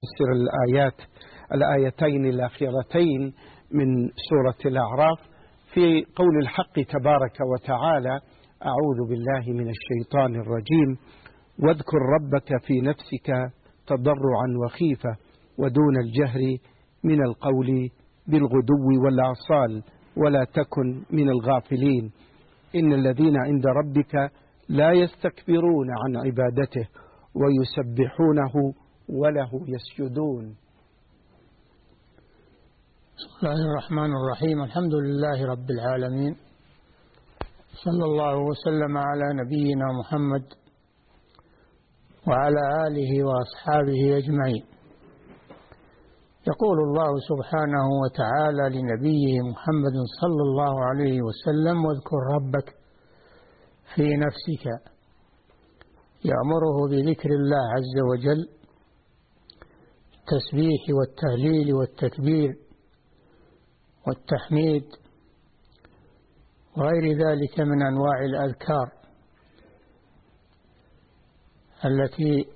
نفسر الآيتين الأخيرتين من سورة الأعراف في قول الحق تبارك وتعالى: أعوذ بالله من الشيطان الرجيم، واذكر ربك في نفسك تضرعا وخيفة ودون الجهر من القول بالغدو والآصال ولا تكن من الغافلين إن الذين عند ربك لا يستكبرون عن عبادته ويسبحونه وله يسجدون. بسم الله الرحمن الرحيم. الحمد لله رب العالمين، صلى الله وسلم على نبينا محمد وعلى آله وأصحابه أجمعين. يقول الله سبحانه وتعالى لنبيه محمد صلى الله عليه وسلم: واذكر ربك في نفسك، يأمره بذكر الله عز وجل، التسبيح والتهليل والتكبير والتحميد وغير ذلك من أنواع الأذكار التي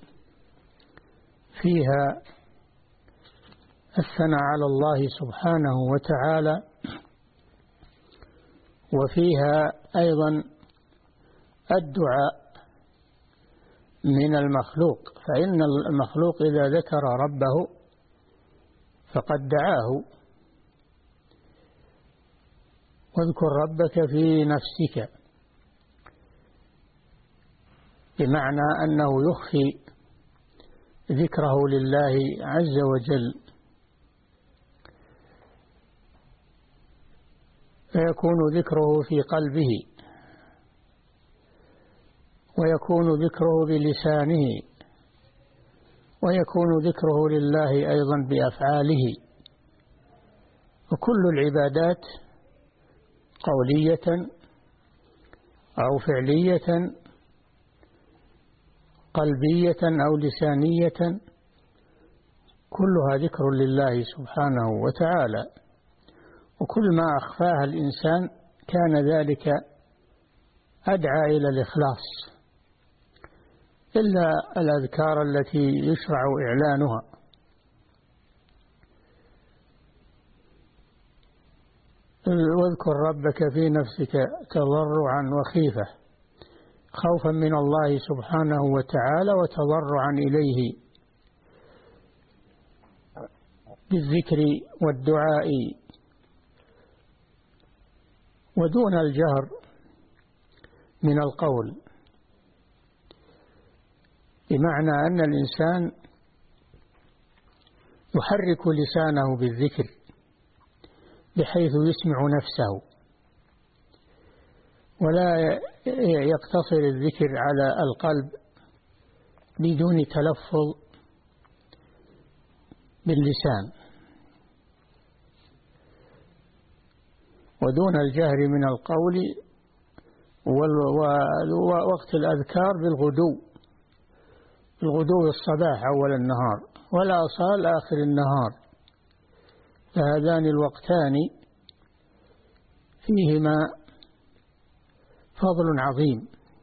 فيها الثناء على الله سبحانه وتعالى، وفيها أيضا الدعاء من المخلوق، فإن المخلوق إذا ذكر ربه فقد دعاه. واذكر ربك في نفسك بمعنى أنه يخفي ذكره لله عز وجل، فيكون ذكره في قلبه، ويكون ذكره بلسانه، ويكون ذكره لله أيضا بأفعاله. وكل العبادات قولية أو فعلية، قلبية أو لسانية، كلها ذكر لله سبحانه وتعالى. وكل ما أخفاها الإنسان كان ذلك أدعى إلى الإخلاص، إلا الأذكار التي يشرع إعلانها. واذكر ربك في نفسك تضرعا وخيفة، خوفا من الله سبحانه وتعالى وتضرعا إليه بالذكر والدعاء ودون الجهر من القول، بمعنى أن الإنسان يحرك لسانه بالذكر بحيث يسمع نفسه، ولا يقتصر الذكر على القلب بدون تلفظ باللسان، ودون الجهر من القول، ووقت الأذكار بالغدو الصباح أول النهار والآصال آخر النهار، فهذان الوقتان فيهما فضل عظيم.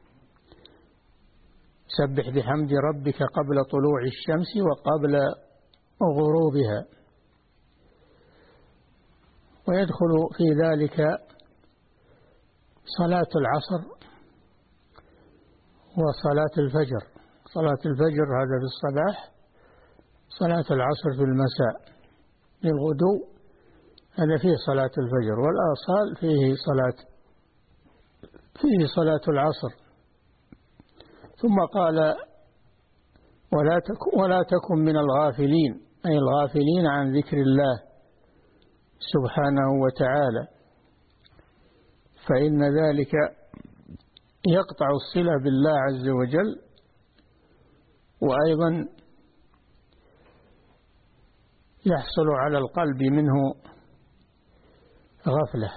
سبح بحمد ربك قبل طلوع الشمس وقبل غروبها. ويدخل في ذلك صلاة العصر وصلاة الفجر. صلاة الفجر هذا في الصباح، صلاة العصر في المساء. للغدو هذا فيه صلاة الفجر، والآصال فيه صلاة العصر. ثم قال: ولا تكن من الغافلين، أي الغافلين عن ذكر الله سبحانه وتعالى، فإن ذلك يقطع الصلة بالله عز وجل، وأيضا يحصل على القلب منه غفلة.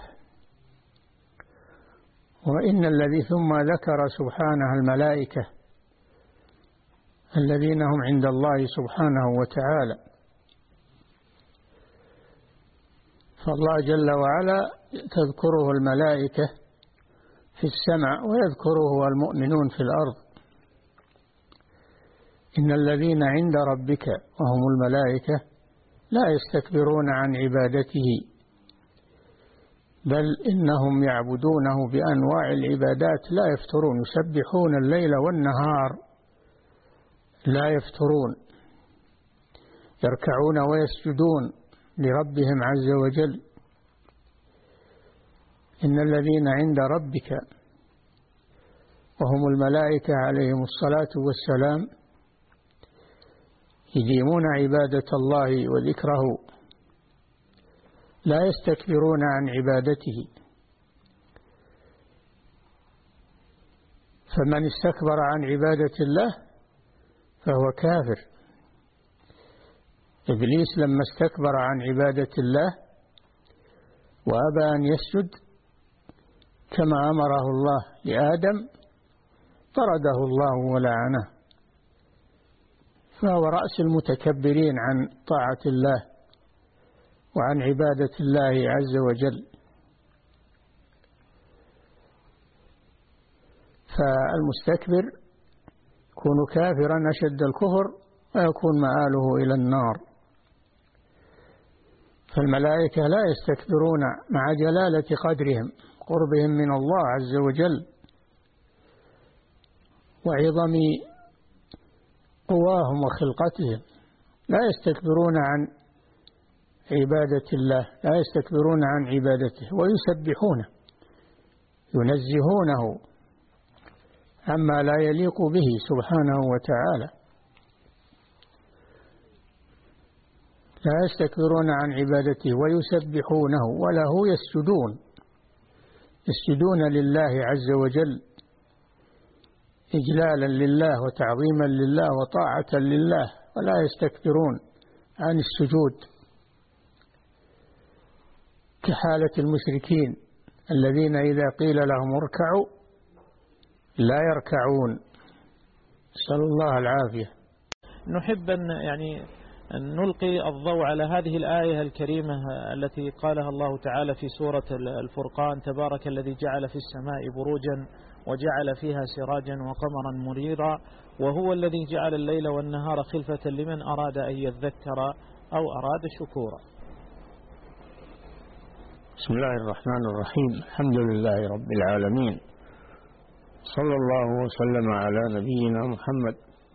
وإن الذي ثم ذكر سبحانه الملائكة الذين هم عند الله سبحانه وتعالى، فالله جل وعلا تذكره الملائكة في السماء ويذكره المؤمنون في الأرض. إن الذين عند ربك وهم الملائكة لا يستكبرون عن عبادته بل إنهم يعبدونه بأنواع العبادات لا يفترون، يسبحون الليل والنهار لا يفترون، يركعون ويسجدون لربهم عز وجل. إن الذين عند ربك وهم الملائكة عليهم الصلاة والسلام يديمون عبادة الله وذكره لا يستكبرون عن عبادته. فمن استكبر عن عبادة الله فهو كافر. إبليس لما استكبر عن عبادة الله وأبى أن يسجد كما أمره الله لآدم طرده الله ولعنه، فهو رأس المتكبرين عن طاعة الله وعن عبادة الله عز وجل. فالمستكبر يكون كافرا أشد الكفر ويكون مآله إلى النار. فالملائكة لا يستكبرون مع جلالة قدرهم قربهم من الله عز وجل وعظم قواهم وخلقتهم، لا يستكبرون عن عبادة الله، لا يستكبرون عن عبادته ويسبحونه ينزهونه عما لا يليق به سبحانه وتعالى. لا يستكبرون عن عبادته ويسبحونه وله يسجدون، يسجدون لله عز وجل إجلالا لله وتعظيما لله وطاعة لله، ولا يستكبرون عن السجود كحالة المشركين الذين إذا قيل لهم اركعوا لا يركعون، نسأل الله العافية. نحب أن نلقي الضوء على هذه الآية الكريمة التي قالها الله تعالى في سورة الفرقان: تبارك الذي جعل في السماء بروجا وجعل فيها سراجا وقمرا منيرا وهو الذي جعل الليل والنهار خلفة لمن أراد أن يذكر أو أراد شكورا. بسم الله الرحمن الرحيم. الحمد لله رب العالمين، صلى الله وسلم على نبينا محمد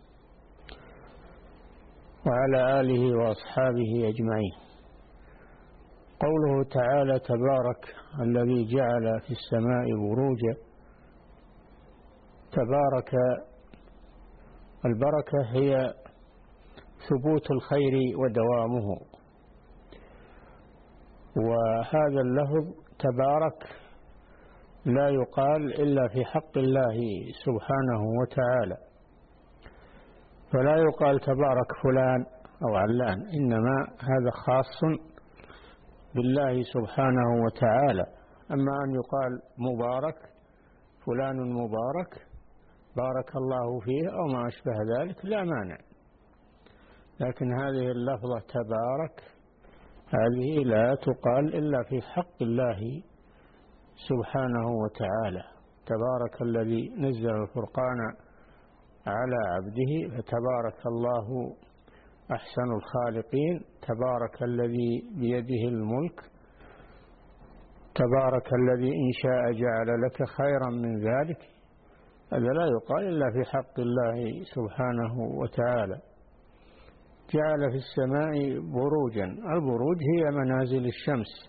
وعلى آله وأصحابه أجمعين. قوله تعالى: تبارك الذي جعل في السماء بروجا. تبارك، البركة هي ثبوت الخير ودوامه، وهذا اللفظ تبارك لا يقال إلا في حق الله سبحانه وتعالى، فلا يقال تبارك فلان أو علان، إنما هذا خاص بالله سبحانه وتعالى. أما أن يقال مبارك فلان مبارك بارك الله فيه أو ما أشبه ذلك لا مانع، لكن هذه اللفظة تبارك هذه لا تقال إلا في حق الله سبحانه وتعالى. تبارك الذي نزل الفرقان على عبده فتبارك الله أحسن الخالقين. تبارك الذي بيده الملك. تبارك الذي إن شاء جعل لك خيرا من ذلك. هذا لا يقال إلا في حق الله سبحانه وتعالى. جعل في السماء بروجا. البروج هي منازل الشمس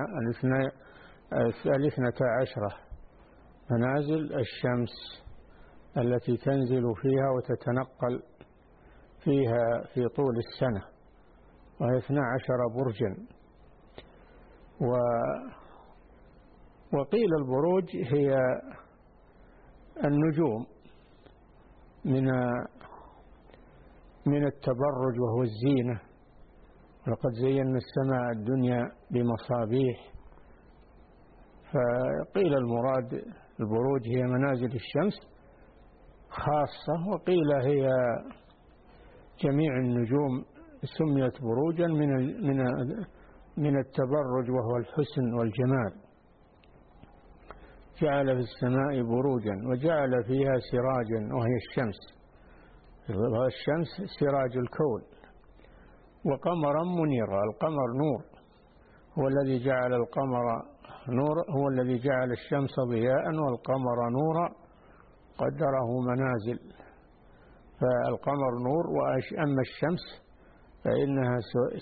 12 منازل الشمس التي تنزل فيها وتتنقل فيها في طول السنة، وهي 12 برجا. وقيل البروج هي النجوم من التبرج وهو الزينة. ولقد زينا السماء الدنيا بمصابيح. فقيل المراد البروج هي منازل الشمس خاصة، وقيل هي جميع النجوم سميت بروجا من التبرج وهو الحسن والجمال. جعل في السماء بروجا وجعل فيها سراجا وهي الشمس. الشمس سراج الكون، وقمرا منيرا. القمر نور، هو الذي جعل القمر نور، هو الذي جعل الشمس ضياء والقمر نورا قدره منازل. فالقمر نور، وأما الشمس فإنها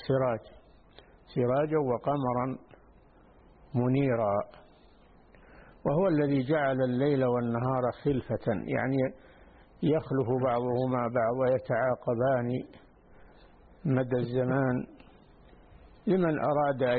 سراجا وقمرا منيرا. وهو الذي جعل الليل والنهار خلفة، يعني يخلف بعضهما بعض ويتعاقبان مدى الزمان لمن أراد أن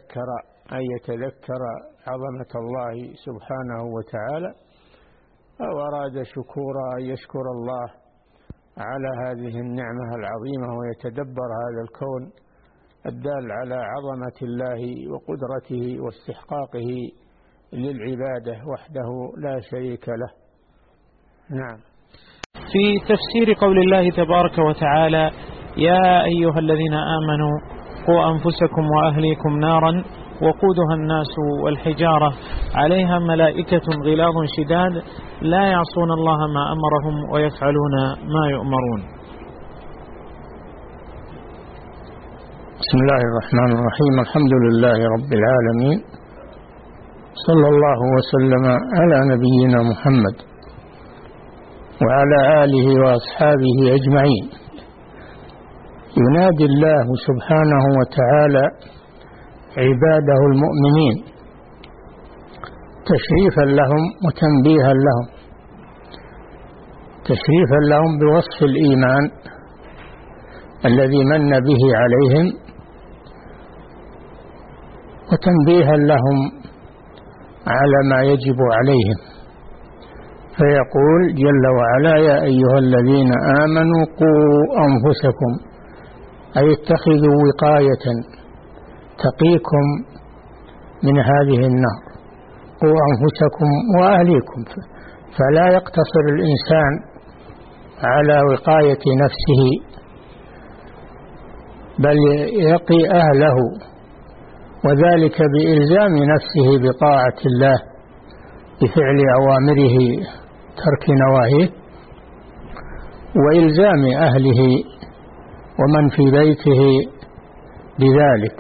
يتذكر عظمة الله سبحانه وتعالى، أو أراد شكورا أن يشكر الله على هذه النعمة العظيمة ويتدبر هذا الكون الدال على عظمة الله وقدرته واستحقاقه للعبادة وحده لا شريك له. نعم. في تفسير قول الله تبارك وتعالى: يا أيها الذين آمنوا قوا أنفسكم وأهليكم نارا وقودها الناس والحجارة عليها ملائكة غلاظ شداد لا يعصون الله ما أمرهم ويفعلون ما يؤمرون. بسم الله الرحمن الرحيم. الحمد لله رب العالمين، صلى الله وسلم على نبينا محمد وعلى آله وأصحابه أجمعين. ينادي الله سبحانه وتعالى عباده المؤمنين تشريفا لهم وتنبيها لهم. تشريفا لهم بوصف الإيمان الذي من به عليهم، وتنبيها لهم على ما يجب عليهم. فيقول جل وعلا: يا أيها الذين آمنوا قوا أنفسكم، أي اتخذوا وقاية تقيكم من هذه النار. قوا أنفسكم وأهليكم، فلا يقتصر الإنسان على وقاية نفسه، بل يقي أهله، وذلك بإلزام نفسه بطاعة الله بفعل أوامره ترك نواهيه، وإلزام أهله ومن في بيته بذلك.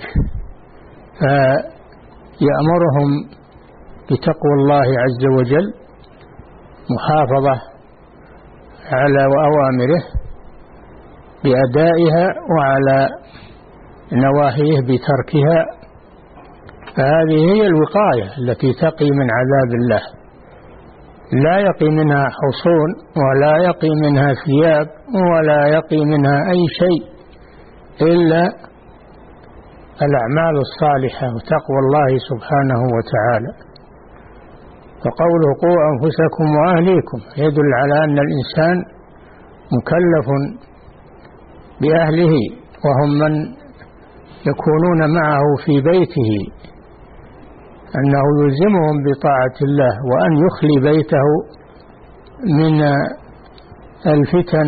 فيأمرهم بتقوى الله عز وجل، محافظة على أوامره بأدائها وعلى نواهيه بتركها. فهذه هي الوقاية التي تقي من عذاب الله. لا يقي منها حصون، ولا يقي منها ثياب، ولا يقي منها أي شيء إلا الأعمال الصالحة وتقوى الله سبحانه وتعالى. فقوله قوا أنفسكم وأهليكم يدل على أن الإنسان مكلف بأهله، وهم من يكونون معه في بيته، أنه يلزمهم بطاعة الله، وأن يخلي بيته من الفتن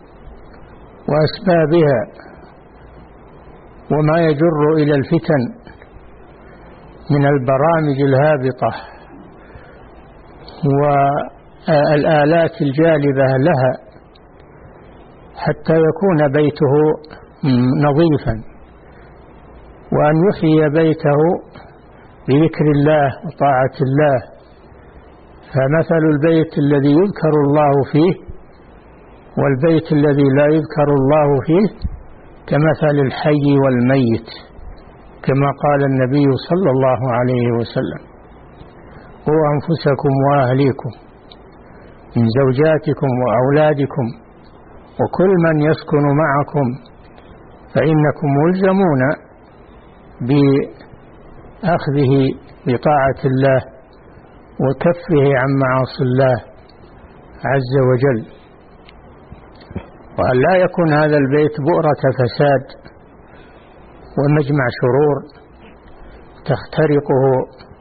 وأسبابها وما يجر إلى الفتن من البرامج الهابطة والآلات الجالبة لها، حتى يكون بيته نظيفا، وأن يحيي بيته بذكر الله وطاعة الله. فمثل البيت الذي يذكر الله فيه والبيت الذي لا يذكر الله فيه كمثل الحي والميت، كما قال النبي صلى الله عليه وسلم: قوا أنفسكم وأهليكم من زوجاتكم وأولادكم وكل من يسكن معكم فإنكم ملزمون بأخذه بطاعة الله وكفه عن معاصي الله عز وجل، وأن لا يكون هذا البيت بؤرة فساد ومجمع شرور تخترقه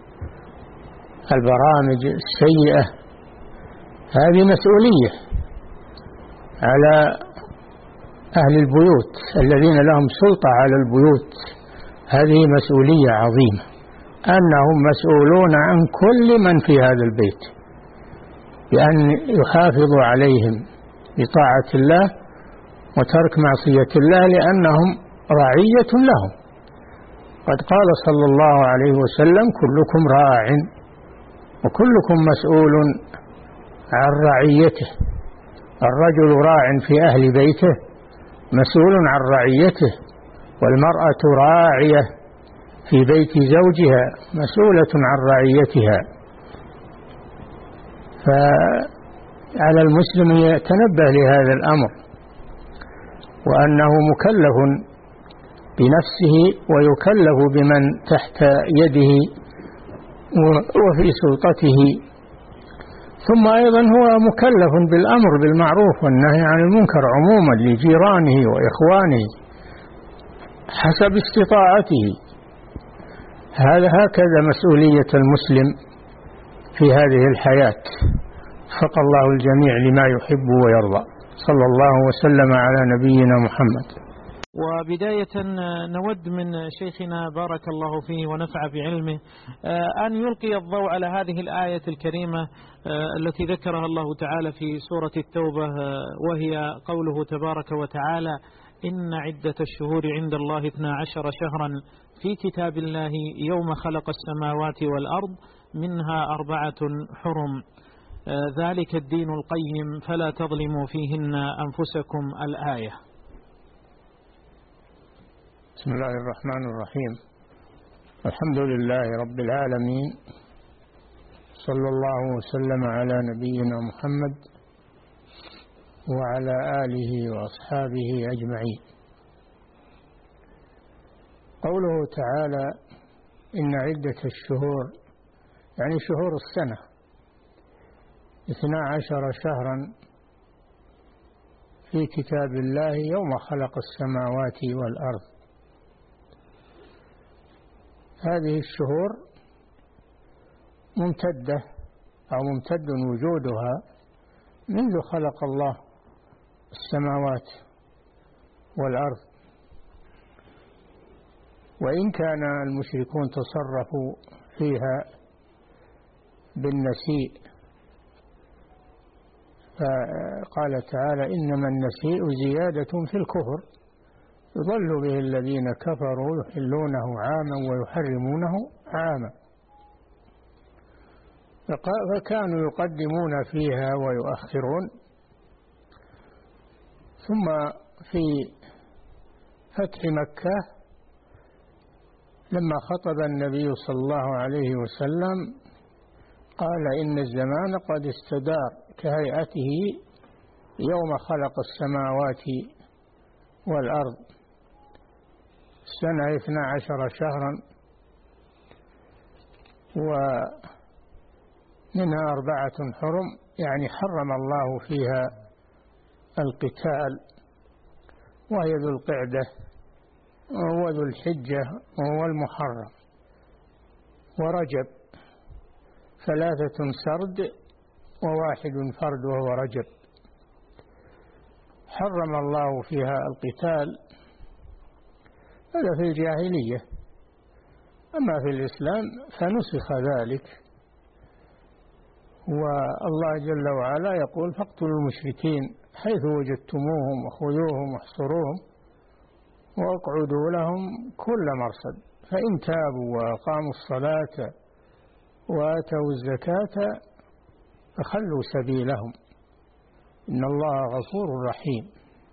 البرامج السيئة. هذه مسؤولية على أهل البيوت الذين لهم سلطة على البيوت. هذه مسؤولية عظيمة، أنهم مسؤولون عن كل من في هذا البيت، بأن يحافظوا عليهم بطاعة الله وترك معصية الله لأنهم رعية لهم. قد قال صلى الله عليه وسلم: كلكم راع وكلكم مسؤول عن رعيته. الرجل راع في أهل بيته مسؤول عن رعيته، والمرأة راعية في بيت زوجها مسؤولة عن رعيتها. فعلى المسلم يتنبه لهذا الأمر، وأنه مكلف بنفسه ويكلف بمن تحت يده وفي سلطته، ثم أيضا هو مكلف بالأمر بالمعروف والنهي عن المنكر عموما لجيرانه وإخوانه حسب استطاعته. هكذا مسؤولية المسلم في هذه الحياة. وفق الله الجميع لما يحب ويرضى. صلى الله وسلم على نبينا محمد. وبداية نود من شيخنا بارك الله فيه ونفع بعلمه أن يلقي الضوء على هذه الآية الكريمة التي ذكرها الله تعالى في سورة التوبة، وهي قوله تبارك وتعالى: إن عدة الشهور عند الله 12 شهرا في كتاب الله يوم خلق السماوات والأرض منها 4 حرم ذلك الدين القيم فلا تظلموا فيهن أنفسكم. الآية. بسم الله الرحمن الرحيم. الحمد لله رب العالمين، صلى الله وسلم على نبينا محمد وعلى آله وأصحابه أجمعين. قوله تعالى: إن عدة الشهور، يعني شهور السنة 12 شهرا في كتاب الله يوم خلق السماوات والأرض. هذه الشهور ممتدة أو ممتد وجودها منذ خلق الله السماوات والأرض، وإن كان المشركون تصرفوا فيها بالنسيء، فقال تعالى: إنما النسيء زيادة في الكفر يضل به الذين كفروا يحلونه عاما ويحرمونه عاما. فكانوا يقدمون فيها ويؤخرون. ثم في فتح مكة لما خطب النبي صلى الله عليه وسلم قال: إن الزمان قد استدار كهيئته يوم خلق السماوات والأرض. السنة 12 شهرا ومنها 4 حرم، يعني حرم الله فيها القتال، وهي ذو القعدة وذو الحجة وهو المحرم ورجب، 3 سرد و1 فرد وهو رجب. حرم الله فيها القتال، هذا في الجاهلية. أما في الإسلام فنسخ ذلك، والله جل وعلا يقول: فاقتلوا المشركين حيث وجدتموهم وخذوهم واحصروهم واقعدوا لهم كل مرصد فإن تابوا وأقاموا الصلاة وآتوا الزكاة فخلوا سبيلهم إن الله غفور رحيم.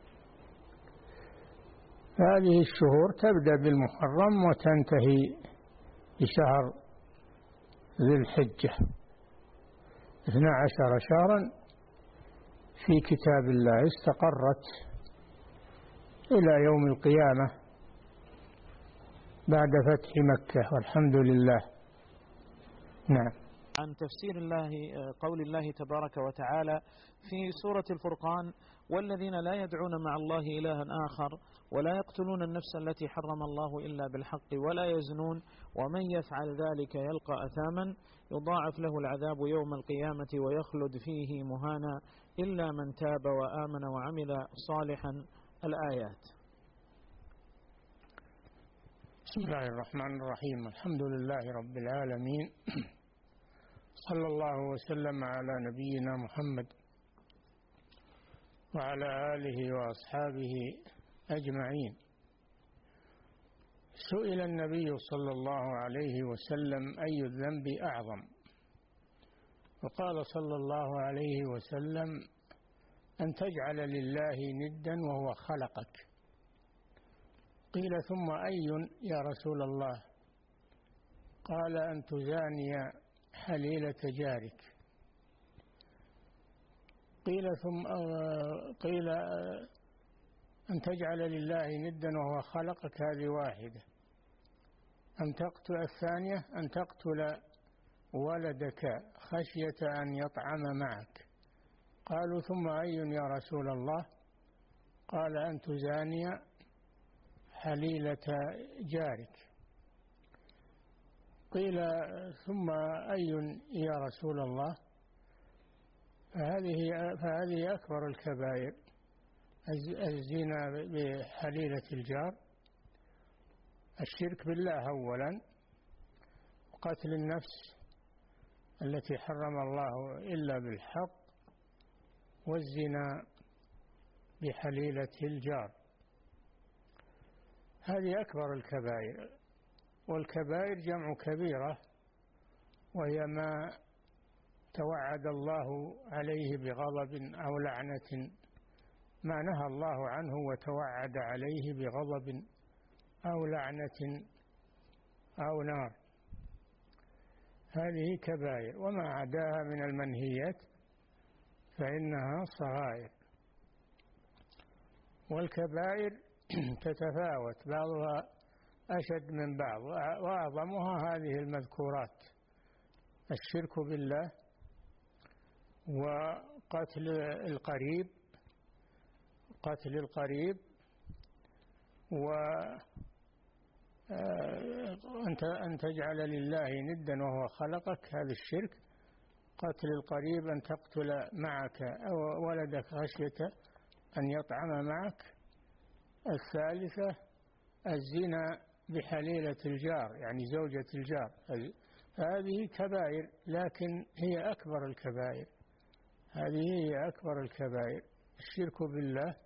هذه الشهور تبدأ بالمحرم وتنتهي بشهر ذي الحجة. 12 شهرا في كتاب الله استقرت إلى يوم القيامة بعد فتح مكة، والحمد لله. نعم. عن تفسير قول الله تبارك وتعالى في سورة الفرقان: والذين لا يدعون مع الله إلها آخر ولا يقتلون النفس التي حرم الله إلا بالحق ولا يزنون ومن يفعل ذلك يلقى أثاما يضاعف له العذاب يوم القيامة ويخلد فيه مهانا إلا من تاب وآمن وعمل صالحا. الآيات. بسم الله الرحمن الرحيم. الحمد لله رب العالمين، صلى الله وسلم على نبينا محمد وعلى آله وأصحابه أجمعين. سئل النبي صلى الله عليه وسلم: أي الذنب أعظم؟ وقال صلى الله عليه وسلم: أن تجعل لله ندا وهو خلقك. قيل: ثم أي يا رسول الله؟ قال: أن تزاني حليلة جارك. قيل أن تجعل لله ندا وهو خلقك، هذه واحدة. الثانية أن تقتل ولدك خشية أن يطعم معك. قالوا: ثم أي يا رسول الله؟ قال: أن تزاني حليلة جارك. قيل: ثم أي يا رسول الله؟ فهذه أكبر الكبائر: الزنا بحليلة الجار، الشرك بالله أولا، وقتل النفس التي حرم الله إلا بالحق، والزنا بحليلة الجار. هذه أكبر الكبائر. والكبائر جمع كبيرة، وهي ما توعد الله عليه بغضب أو لعنة، ما نهى الله عنه وتوعد عليه بغضب أو لعنة أو نار، هذه كبائر. وما عداها من المنهيات فإنها صغائر. والكبائر تتفاوت، بعضها أشد من بعض، وأعظمها هذه المذكورات: الشرك بالله، وقتل القريب، أن تجعل لله ندا وهو خلقك، هذا الشرك. قتل القريب، أن تقتل معك أو ولدك خشية أن يطعم معك. الثالثة الزنا بحليلة الجار، يعني زوجة الجار. هذه كبائر، لكن هي أكبر الكبائر. هذه هي أكبر الكبائر: الشرك بالله،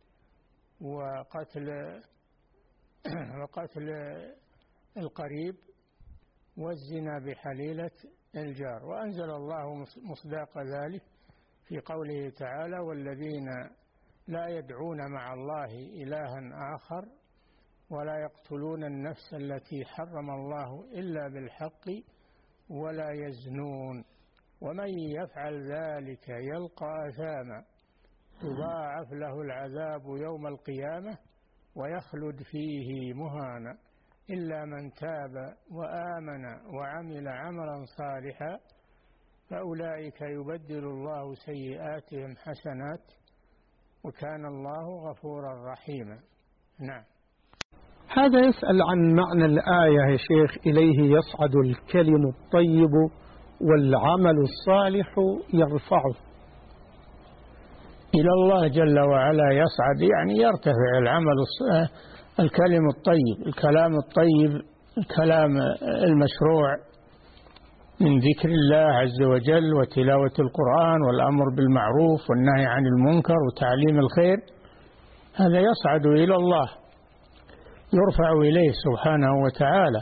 وقتل القريب، والزنا بحليلة الجار. وأنزل الله مصداق ذلك في قوله تعالى: والذين لا يدعون مع الله إلها آخر ولا يقتلون النفس التي حرم الله إلا بالحق ولا يزنون ومن يفعل ذلك يلقى أثاما يضاعف له العذاب يوم القيامة ويخلد فيه مهانا إلا من تاب وآمن وعمل عملا صالحا فأولئك يبدل الله سيئاتهم حسنات وكان الله غفورا رحيما. نعم. هذا يسأل عن معنى الآية يا شيخ: إليه يصعد الكلم الطيب والعمل الصالح يرفعه. إلى الله جل وعلا يصعد، يعني يرتفع الكلم الطيب، الكلام الطيب، الكلام المشروع من ذكر الله عز وجل وتلاوة القرآن والأمر بالمعروف والنهي عن المنكر وتعليم الخير، هذا يصعد إلى الله، يرفع إليه سبحانه وتعالى.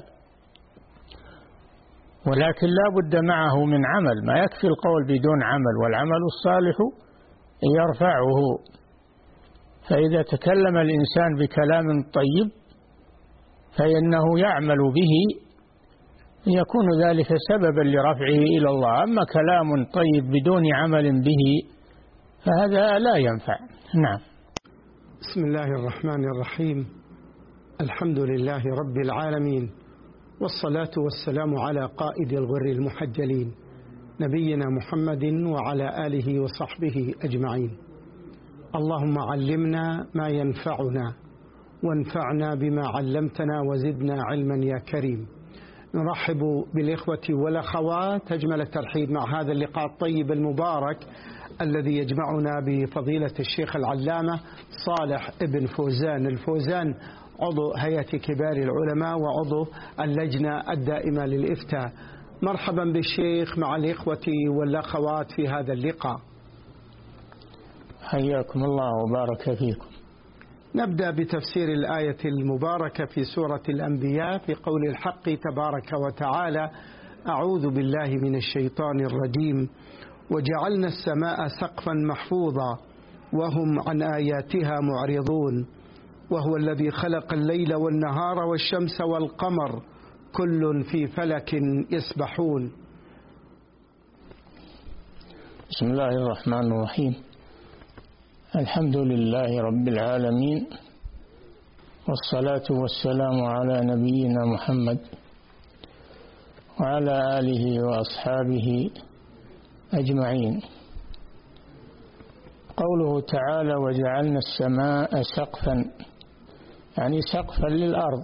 ولكن لا بد معه من عمل، ما يكفي القول بدون عمل، والعمل الصالح يرفعه. فإذا تكلم الإنسان بكلام طيب فإنه يعمل به، يكون ذلك سببا لرفعه إلى الله. أما كلام طيب بدون عمل به فهذا لا ينفع. نعم. بسم الله الرحمن الرحيم. الحمد لله رب العالمين، والصلاة والسلام على قائد الغر المحجلين نبينا محمد وعلى آله وصحبه أجمعين. اللهم علمنا ما ينفعنا وانفعنا بما علمتنا وزدنا علما يا كريم. نرحب بالإخوة والأخوات أجمل الترحيب مع هذا اللقاء الطيب المبارك الذي يجمعنا بفضيلة الشيخ العلامة صالح ابن فوزان الفوزان، عضو هيئة كبار العلماء وعضو اللجنة الدائمة للإفتاء. مرحبا بالشيخ مع الإخوة والأخوات في هذا اللقاء. حياكم الله وبارك فيكم. نبدأ بتفسير الآية المباركة في سورة الأنبياء في قول الحق تبارك وتعالى: أعوذ بالله من الشيطان الرجيم. وجعلنا السماء سقفا محفوظا وهم عن آياتها معرضون وهو الذي خلق الليل والنهار والشمس والقمر كل في فلك يسبحون. بسم الله الرحمن الرحيم. الحمد لله رب العالمين، والصلاة والسلام على نبينا محمد وعلى آله وأصحابه أجمعين. قوله تعالى: وجعلنا السماء سقفا، يعني سقفا للأرض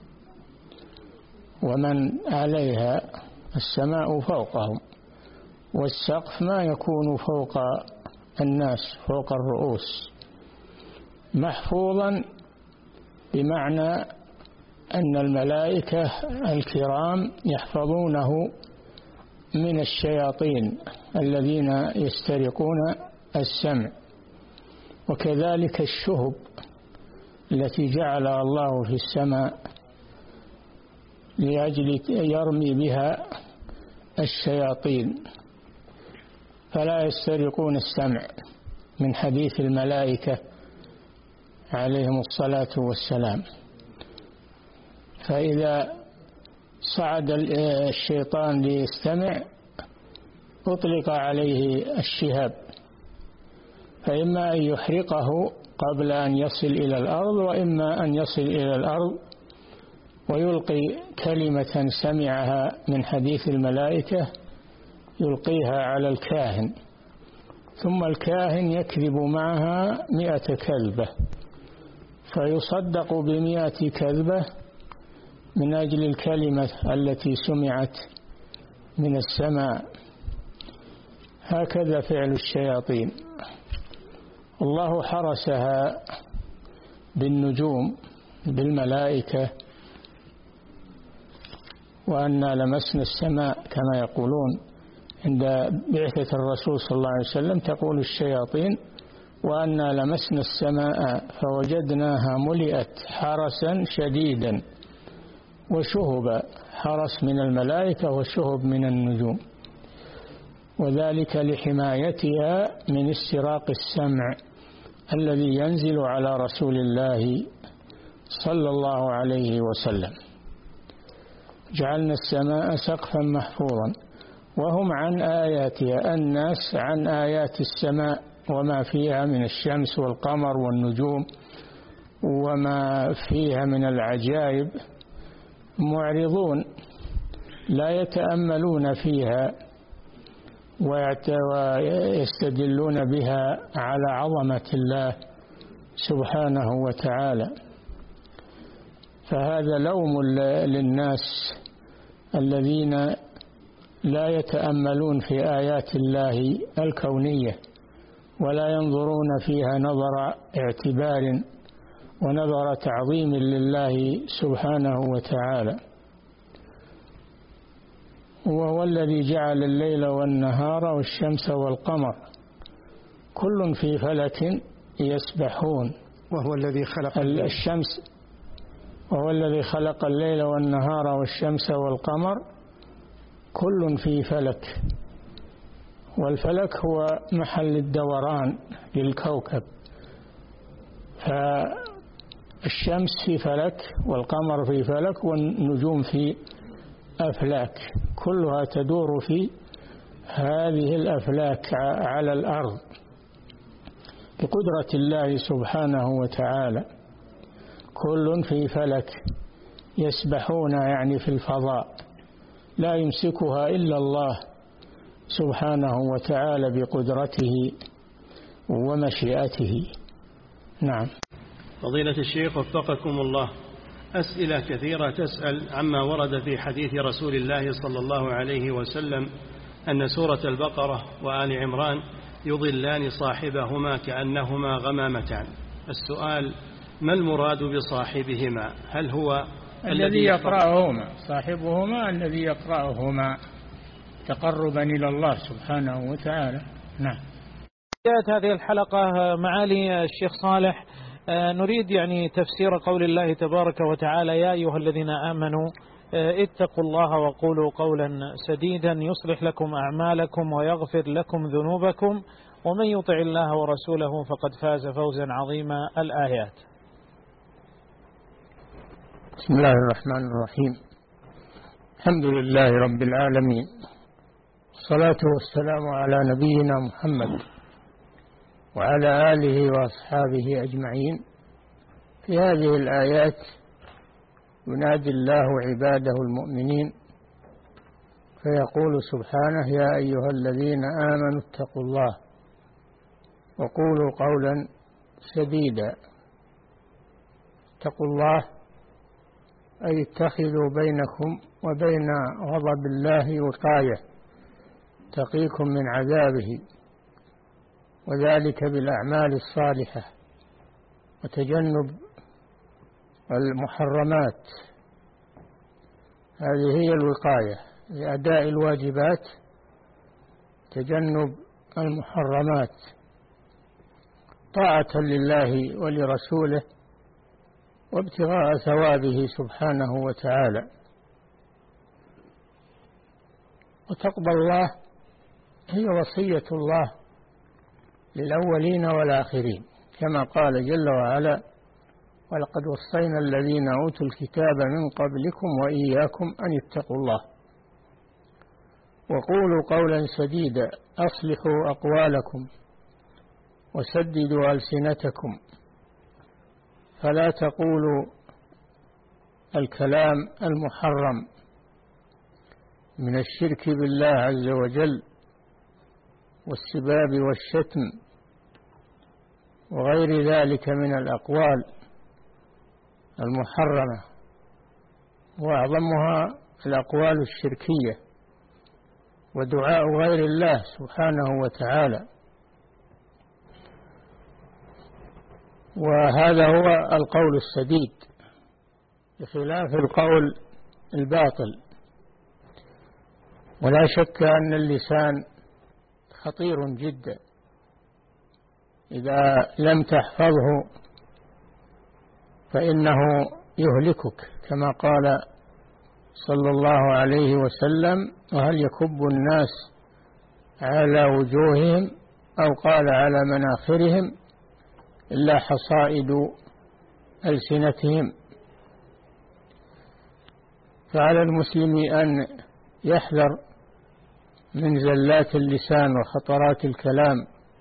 ومن عليها، السماء فوقهم، والسقف ما يكون فوق الناس، فوق الرؤوس. محفوظا بمعنى أن الملائكة الكرام يحفظونه من الشياطين الذين يسترقون السمع، وكذلك الشهب التي جعلها الله في السماء لأجل يرمي بها الشياطين، فلا يسترقون السمع من حديث الملائكة عليهم الصلاة والسلام. فإذا صعد الشيطان ليستمع أطلق عليه الشهاب، فإما أن يحرقه قبل أن يصل إلى الأرض، وإما أن يصل إلى الأرض ويلقي كلمة سمعها من حديث الملائكة يلقيها على الكاهن، ثم الكاهن يكذب معها 100 كذبة، فيصدق ب100 كذبة من أجل الكلمة التي سمعت من السماء. هكذا فعل الشياطين. الله حرسها بالنجوم بالملائكة، وأنا لمسنا السماء كما يقولون عند بعثة الرسول صلى الله عليه وسلم، تقول الشياطين: وأنا لمسنا السماء فوجدناها ملئت حرسا شديدا وشهبا، حرس من الملائكة وشهب من النجوم، وذلك لحمايتها من استراق السمع الذي ينزل على رسول الله صلى الله عليه وسلم. جعلنا السماء سقفا محفوظا وهم عن آياتها، الناس عن آيات السماء وما فيها من الشمس والقمر والنجوم وما فيها من العجائب معرضون، لا يتأملون فيها ويستدلون بها على عظمة الله سبحانه وتعالى. فهذا لوم للناس الذين لا يتأملون في آيات الله الكونية ولا ينظرون فيها نظر اعتبار ونظر تعظيم لله سبحانه وتعالى. وهو الذي جعل الليل والنهار والشمس والقمر كل في فلك يسبحون. وهو الذي خلق الشمس، وهو الذي خلق الليل والنهار والشمس والقمر كل في فلك، والفلك هو محل الدوران للكوكب، فالشمس في فلك والقمر في فلك والنجوم في أفلاك، كلها تدور في هذه الأفلاك على الأرض بقدرة الله سبحانه وتعالى. كل في فلك يسبحون، يعني في الفضاء، لا يمسكها إلا الله سبحانه وتعالى بقدرته ومشيئته. نعم. فضيلة الشيخ وفقكم الله، أسئلة كثيرة تسأل عما ورد في حديث رسول الله صلى الله عليه وسلم أن سورة البقرة وآل عمران يضلان صاحبهما كأنهما غمامتان. السؤال: ما المراد بصاحبهما؟ هل هو الذي يقرأهما، صاحبهما الذي يقرأهما تقربا إلى الله سبحانه وتعالى. نعم. بداية هذه الحلقة معالي الشيخ صالح نريد يعني تفسير قول الله تبارك وتعالى: يا أيها الذين آمنوا اتقوا الله وقولوا قولا سديدا يصلح لكم أعمالكم ويغفر لكم ذنوبكم ومن يطع الله ورسوله فقد فاز فوزا عظيما. الآيات. بسم الله الرحمن الرحيم. الحمد لله رب العالمين، الصلاة والسلام على نبينا محمد وعلى آله وأصحابه أجمعين. في هذه الآيات ينادي الله عباده المؤمنين فيقول سبحانه: يا أيها الذين آمنوا اتقوا الله وقولوا قولا سديدا. اتقوا الله أي اتخذوا بينكم وبين غضب الله وقاية تقيكم من عذابه، وذلك بالأعمال الصالحة وتجنب المحرمات. هذه هي الوقاية لأداء الواجبات، تجنب المحرمات طاعة لله ولرسوله وابتغاء ثوابه سبحانه وتعالى. وتقوى الله هي وصية الله للأولين والآخرين، كما قال جل وعلا: ولقد وصينا الذين أوتوا الكتاب من قبلكم وإياكم أن اتقوا الله وقولوا قولا سديدا أصلحوا أقوالكم وسددوا ألسنتكم فلا تقولوا الكلام المحرم من الشرك بالله عز وجل والسباب والشتم وغير ذلك من الأقوال المحرمة، وأعظمها الأقوال الشركية ودعاء غير الله سبحانه وتعالى. وهذا هو القول السديد بخلاف القول الباطل. ولا شك أن اللسان خطير جدا، إذا لم تحفظه فإنه يهلكك، كما قال صلى الله عليه وسلم: وهل يكب الناس على وجوههم أو قال على مناخرهم إلا حصائد ألسنتهم. فعلى المسلم أن يحذر من زلات اللسان وخطرات الكلام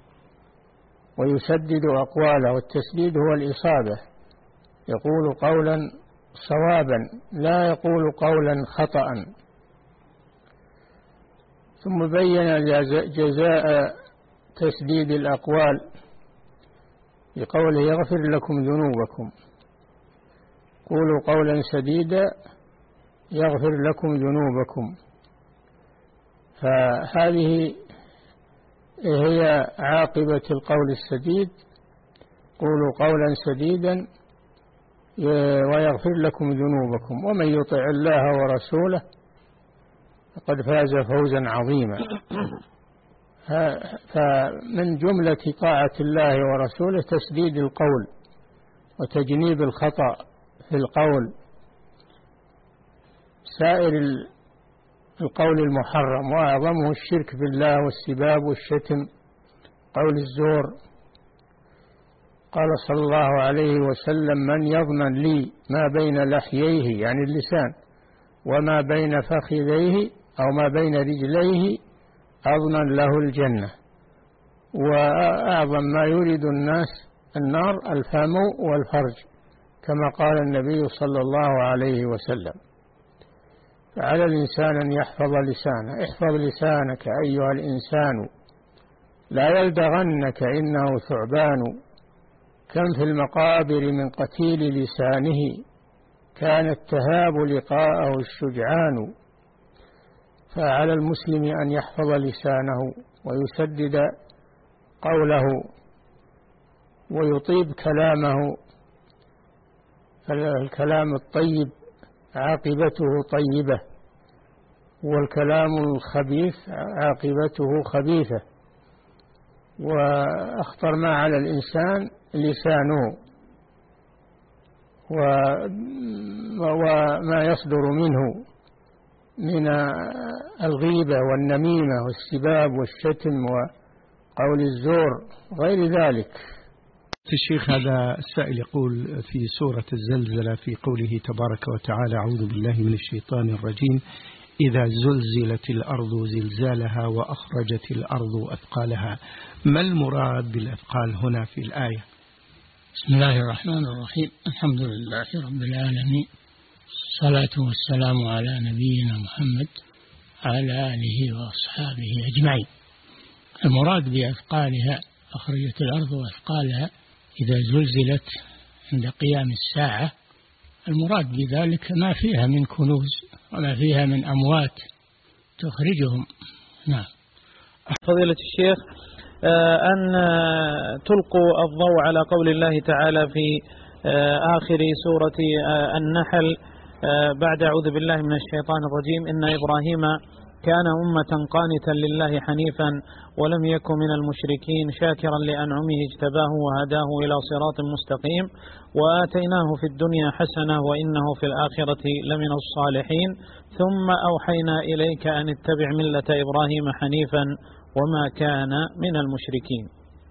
ويسدد أقواله، والتسديد هو الإصابة، يقول قولا صوابا لا يقول قولا خطأ. ثم بين جزاء تسديد الأقوال بقوله: يغفر لكم ذنوبكم. قولوا قولا سديدا يغفر لكم ذنوبكم. فهذه هي عاقبة القول السديد: قولوا قولا سديدا ويغفر لكم ذنوبكم ومن يطع الله ورسوله فقد فاز فوزا عظيما. فمن جملة طاعة الله ورسوله تسديد القول وتجنيب الخطأ في القول. سائر القول المحرم وأعظمه الشرك بالله والسباب والشتم، قول الزور. قال صلى الله عليه وسلم: من يضمن لي ما بين لحييه يعني اللسان وما بين فخذيه أو ما بين رجليه أضمن له الجنة. وأعظم ما يريد الناس النار الفم والفرج، كما قال النبي صلى الله عليه وسلم. فعلى الإنسان أن يحفظ لسانه. احفظ لسانك أيها الإنسان لا يلدغنك إنه ثعبان. كم في المقابر من قتيل لسانه كانت تهاب لقاءه الشجعان. فعلى المسلم أن يحفظ لسانه ويسدد قوله ويطيب كلامه، فالكلام الطيب عاقبته طيبة، والكلام الخبيث عاقبته خبيثة. وأخطر ما على الإنسان لسانه وما يصدر منه من الغيبة والنميمة والسباب والشتم وقول الزور غير ذلك. الشيخ هذا السائل يقول في سورة الزلزلة في قوله تبارك وتعالى: أعوذ بالله من الشيطان الرجيم: إذا زلزلت الأرض زلزالها وأخرجت الأرض أثقالها. ما المراد بالأثقال هنا في الآية؟ بسم الله الرحمن الرحيم. الحمد لله رب العالمين، الصلاة والسلام على نبينا محمد على آله وأصحابه أجمعين. المراد بأثقالها أخرجت الأرض وأثقالها إذا زلزلت عند قيام الساعة، المراد بذلك ما فيها من كنوز وما فيها من أموات تخرجهم. نعم. فضيلة الشيخ، أن تلقوا الضوء على قول الله تعالى في آخر سورة النحل بعد أعوذ بالله من الشيطان الرجيم: إن إبراهيم كان أمة قانتا لله حنيفا ولم يكن من المشركين شاكرا لأنعمه اجتباه وهداه إلى صراط مستقيم وآتيناه في الدنيا حسنة وإنه في الآخرة لمن الصالحين ثم أوحينا إليك أن اتبع ملة إبراهيم حنيفا وما كان من المشركين.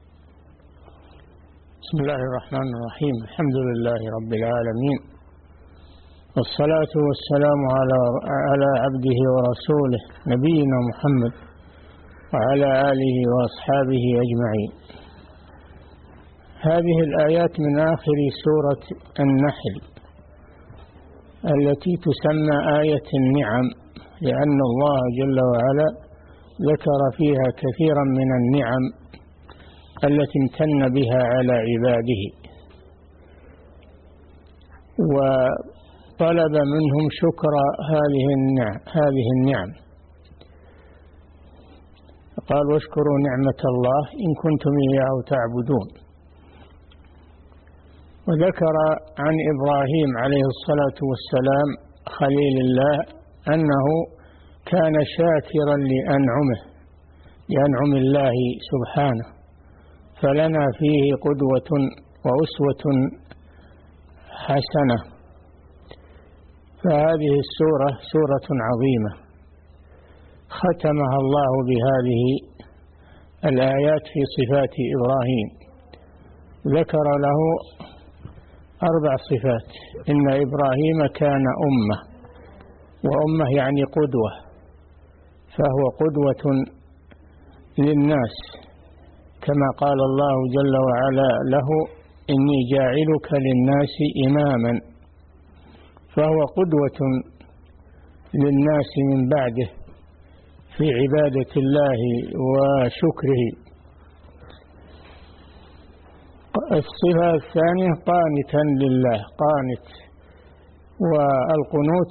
بسم الله الرحمن الرحيم. الحمد لله رب العالمين، والصلاة والسلام على عبده ورسوله نبينا محمد وعلى آله وأصحابه أجمعين. هذه الآيات من آخر سورة النحل التي تسمى آية النعم، لأن الله جل وعلا ذكر فيها كثيرا من النعم التي امتن بها على عباده، وطلب منهم شكر هذه النعم. قال: واشكروا نعمة الله إن كنتم إياه تعبدون. وذكر عن إبراهيم عليه الصلاة والسلام خليل الله أنه كان شاكرا لأنعم الله سبحانه، فلنا فيه قدوة وأسوة حسنة. فهذه السورة سورة عظيمة ختمها الله بهذه الآيات في صفات إبراهيم. ذكر له 4 صفات: إن إبراهيم كان أمة، وأمة يعني قدوة، فهو قدوة للناس، كما قال الله جل وعلا له: إني جاعلك للناس إماما، فهو قدوة للناس من بعده في عبادة الله وشكره. الصفة الثانية قانتا لله، قانت. والقنوت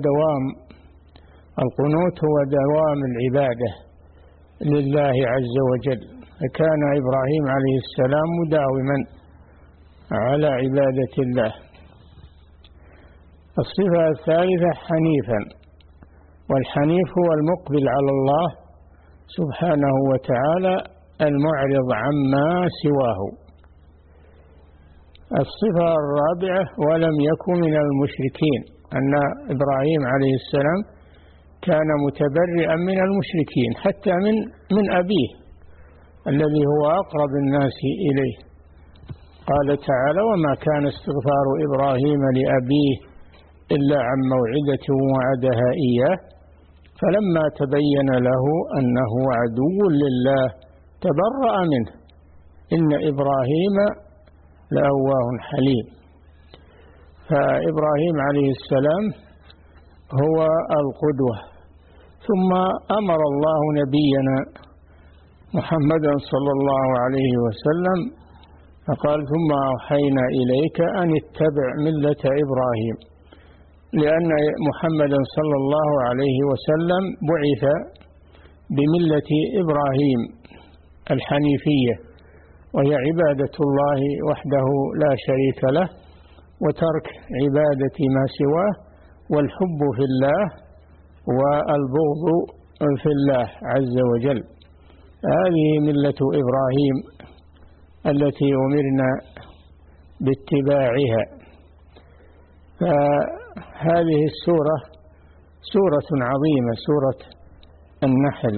هو دوام العبادة لله عز وجل، فكان إبراهيم عليه السلام مداوما على عبادة الله. الصفة الثالثة حنيفا، والحنيف هو المقبل على الله سبحانه وتعالى المعرض عما سواه. الصفة الرابعة ولم يكن من المشركين، أن إبراهيم عليه السلام كان متبرئا من المشركين حتى من أبيه الذي هو أقرب الناس إليه. قال تعالى: وما كان استغفار إبراهيم لأبيه إلا عن موعدة وعدها إياه فلما تبين له أنه عدو لله تبرأ منه إن إبراهيم لأواه حليم. فإبراهيم عليه السلام هو القدوة. ثم أمر الله نبينا محمدا صلى الله عليه وسلم فقال: ثم أوحينا إليك أن اتبع ملة إبراهيم، لأن محمدا صلى الله عليه وسلم بعث بملة إبراهيم الحنيفية، وهي عبادة الله وحده لا شريك له، وترك عبادة ما سواه، والحب في الله والبغض في الله عز وجل. هذه ملة إبراهيم التي أمرنا باتباعها. فهذه السورة سورة عظيمة، سورة النحل،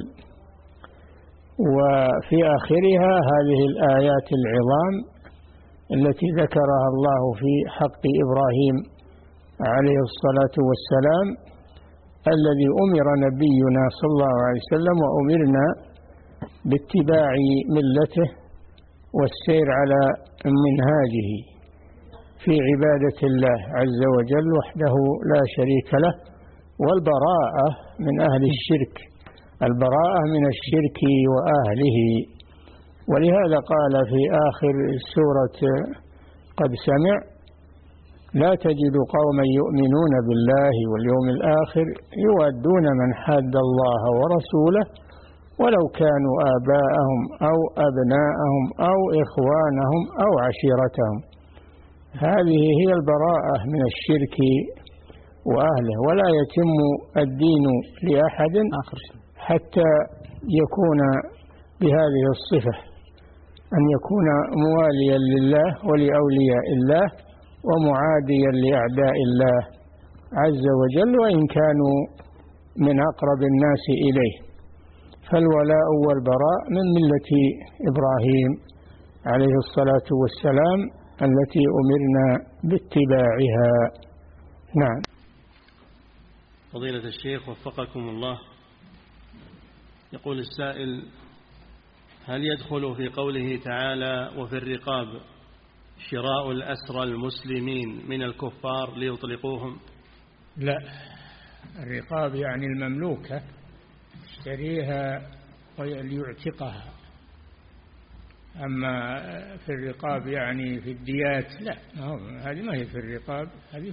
وفي آخرها هذه الآيات العظام التي ذكرها الله في حق إبراهيم عليه الصلاة والسلام، الذي أمر نبينا صلى الله عليه وسلم وأمرنا باتباع ملته والسير على منهاجه في عبادة الله عز وجل وحده لا شريك له، والبراءة من أهل الشرك، البراءة من الشرك وأهله. ولهذا قال في آخر السورة قد سمع: لا تجد قوما يؤمنون بالله واليوم الآخر يوادون من حاد الله ورسوله ولو كانوا آباءهم أو أبناءهم أو إخوانهم أو عشيرتهم. هذه هي البراءة من الشرك وأهله. ولا يتم الدين لأحد حتى يكون بهذه الصفة، أن يكون مواليا لله ولأولياء الله ومعاديا لأعداء الله عز وجل وإن كانوا من أقرب الناس إليه. فالولاء والبراء من ملة إبراهيم عليه الصلاة والسلام التي أمرنا باتباعها. نعم. فضيلة الشيخ وفقكم الله، يقول السائل: هل يدخل في قوله تعالى وفي الرقاب شراء الأسرى المسلمين من الكفار ليطلقوهم؟ لا، الرقاب يعني المملوكة، يشتريها وليعتقها. أما في الرقاب يعني في الديات لا، هذه ما هي في الرقاب، هذه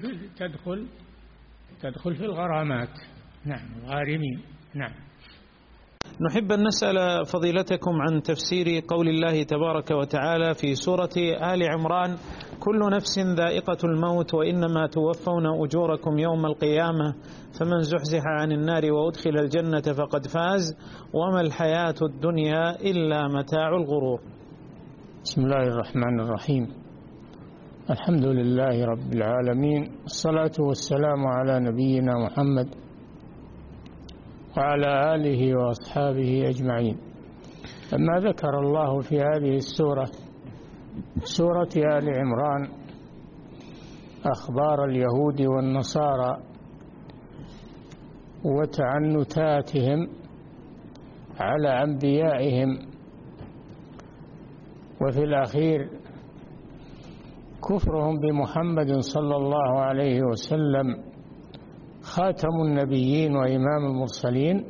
تدخل في الغرامات. نعم، الغارمين. نعم. نحب أن نسأل فضيلتكم عن تفسير قول الله تبارك وتعالى في سورة آل عمران: كل نفس ذائقة الموت وإنما توفون أجوركم يوم القيامة فمن زحزح عن النار وأدخل الجنة فقد فاز وما الحياة الدنيا إلا متاع الغرور. بسم الله الرحمن الرحيم. الحمد لله رب العالمين، الصلاة والسلام على نبينا محمد وعلى آله وأصحابه أجمعين. لما ذكر الله في هذه السورة، سورة آل عمران، أخبار اليهود والنصارى وتعنتاتهم على أنبيائهم، وفي الأخير كفرهم بمحمد صلى الله عليه وسلم خاتم النبيين وإمام المرسلين،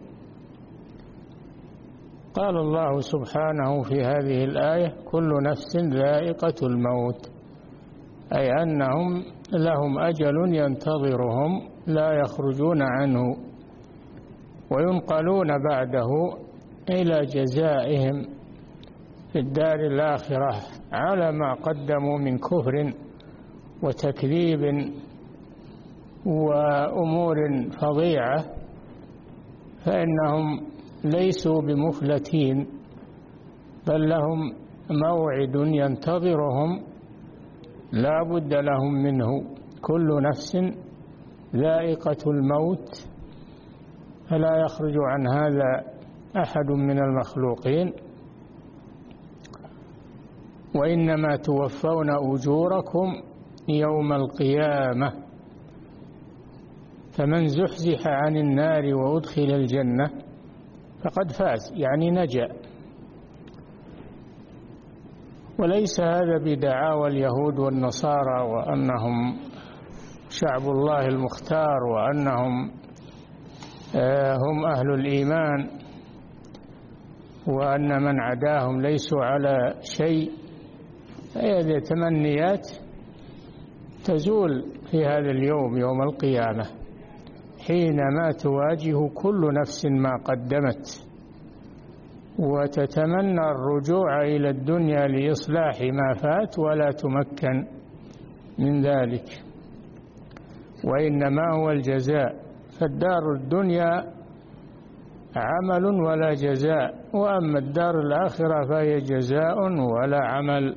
قال الله سبحانه في هذه الآية: كل نفس ذائقة الموت، أي أنهم لهم أجل ينتظرهم لا يخرجون عنه وينقلون بعده إلى جزائهم في الدار الآخرة على ما قدموا من كفر وتكذيب وأمور فظيعة، فإنهم ليسوا بمفلتين، بل لهم موعد ينتظرهم لا بد لهم منه. كل نفس ذائقة الموت، فلا يخرج عن هذا أحد من المخلوقين. وإنما توفون أجوركم يوم القيامة فمن زحزح عن النار وأدخل الجنة فقد فاز، يعني نجا. وليس هذا بدعاوى اليهود والنصارى وأنهم شعب الله المختار وأنهم هم أهل الإيمان وأن من عداهم ليسوا على شيء. هذه تمنيات تزول في هذا اليوم، يوم القيامة، حينما تواجه كل نفس ما قدمت وتتمنى الرجوع إلى الدنيا لإصلاح ما فات ولا تمكن من ذلك، وإنما هو الجزاء. فالدار الدنيا عمل ولا جزاء، وأما الدار الآخرة فهي جزاء ولا عمل،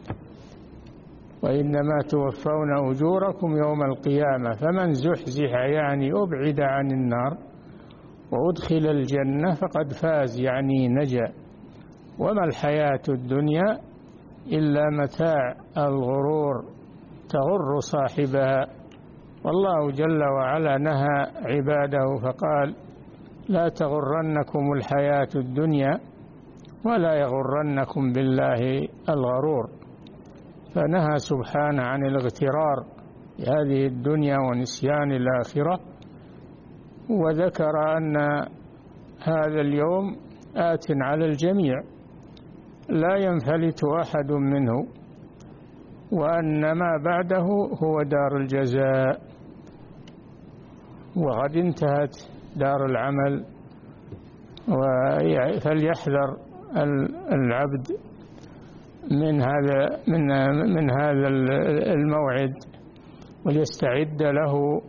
وإنما توفون أجوركم يوم القيامة. فمن زحزح يعني أبعد عن النار وأدخل الجنة فقد فاز يعني نجا. وما الحياة الدنيا إلا متاع الغرور تغر صاحبها. والله جل وعلا نهى عباده فقال: لا تغرنكم الحياة الدنيا ولا يغرنكم بالله الغرور. فنهى سبحانه عن الاغترار بهذه الدنيا ونسيان الآخرة، وذكر أن هذا اليوم آت على الجميع لا ينفلت أحد منه، وأن ما بعده هو دار الجزاء. وقد انتهت دار العمل، فليحذر العبد من هذا الموعد وليستعد له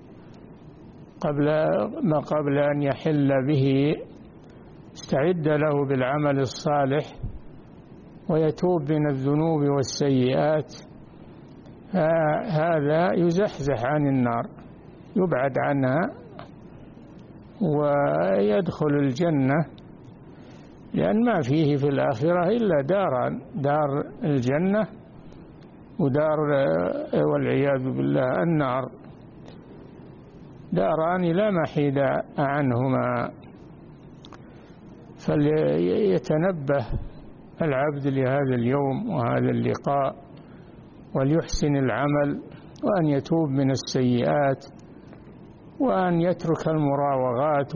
قبل أن يحل به. استعد له بالعمل الصالح ويتوب من الذنوب والسيئات، هذا يزحزح عن النار، يبعد عنها ويدخل الجنة، لأن ما فيه في الآخرة إلا داران: دار الجنة ودار والعياذ بالله النار، داران لا محيد عنهما. فليتنبه العبد لهذا اليوم وهذا اللقاء، وليحسن العمل، وأن يتوب من السيئات، وأن يترك المراوغات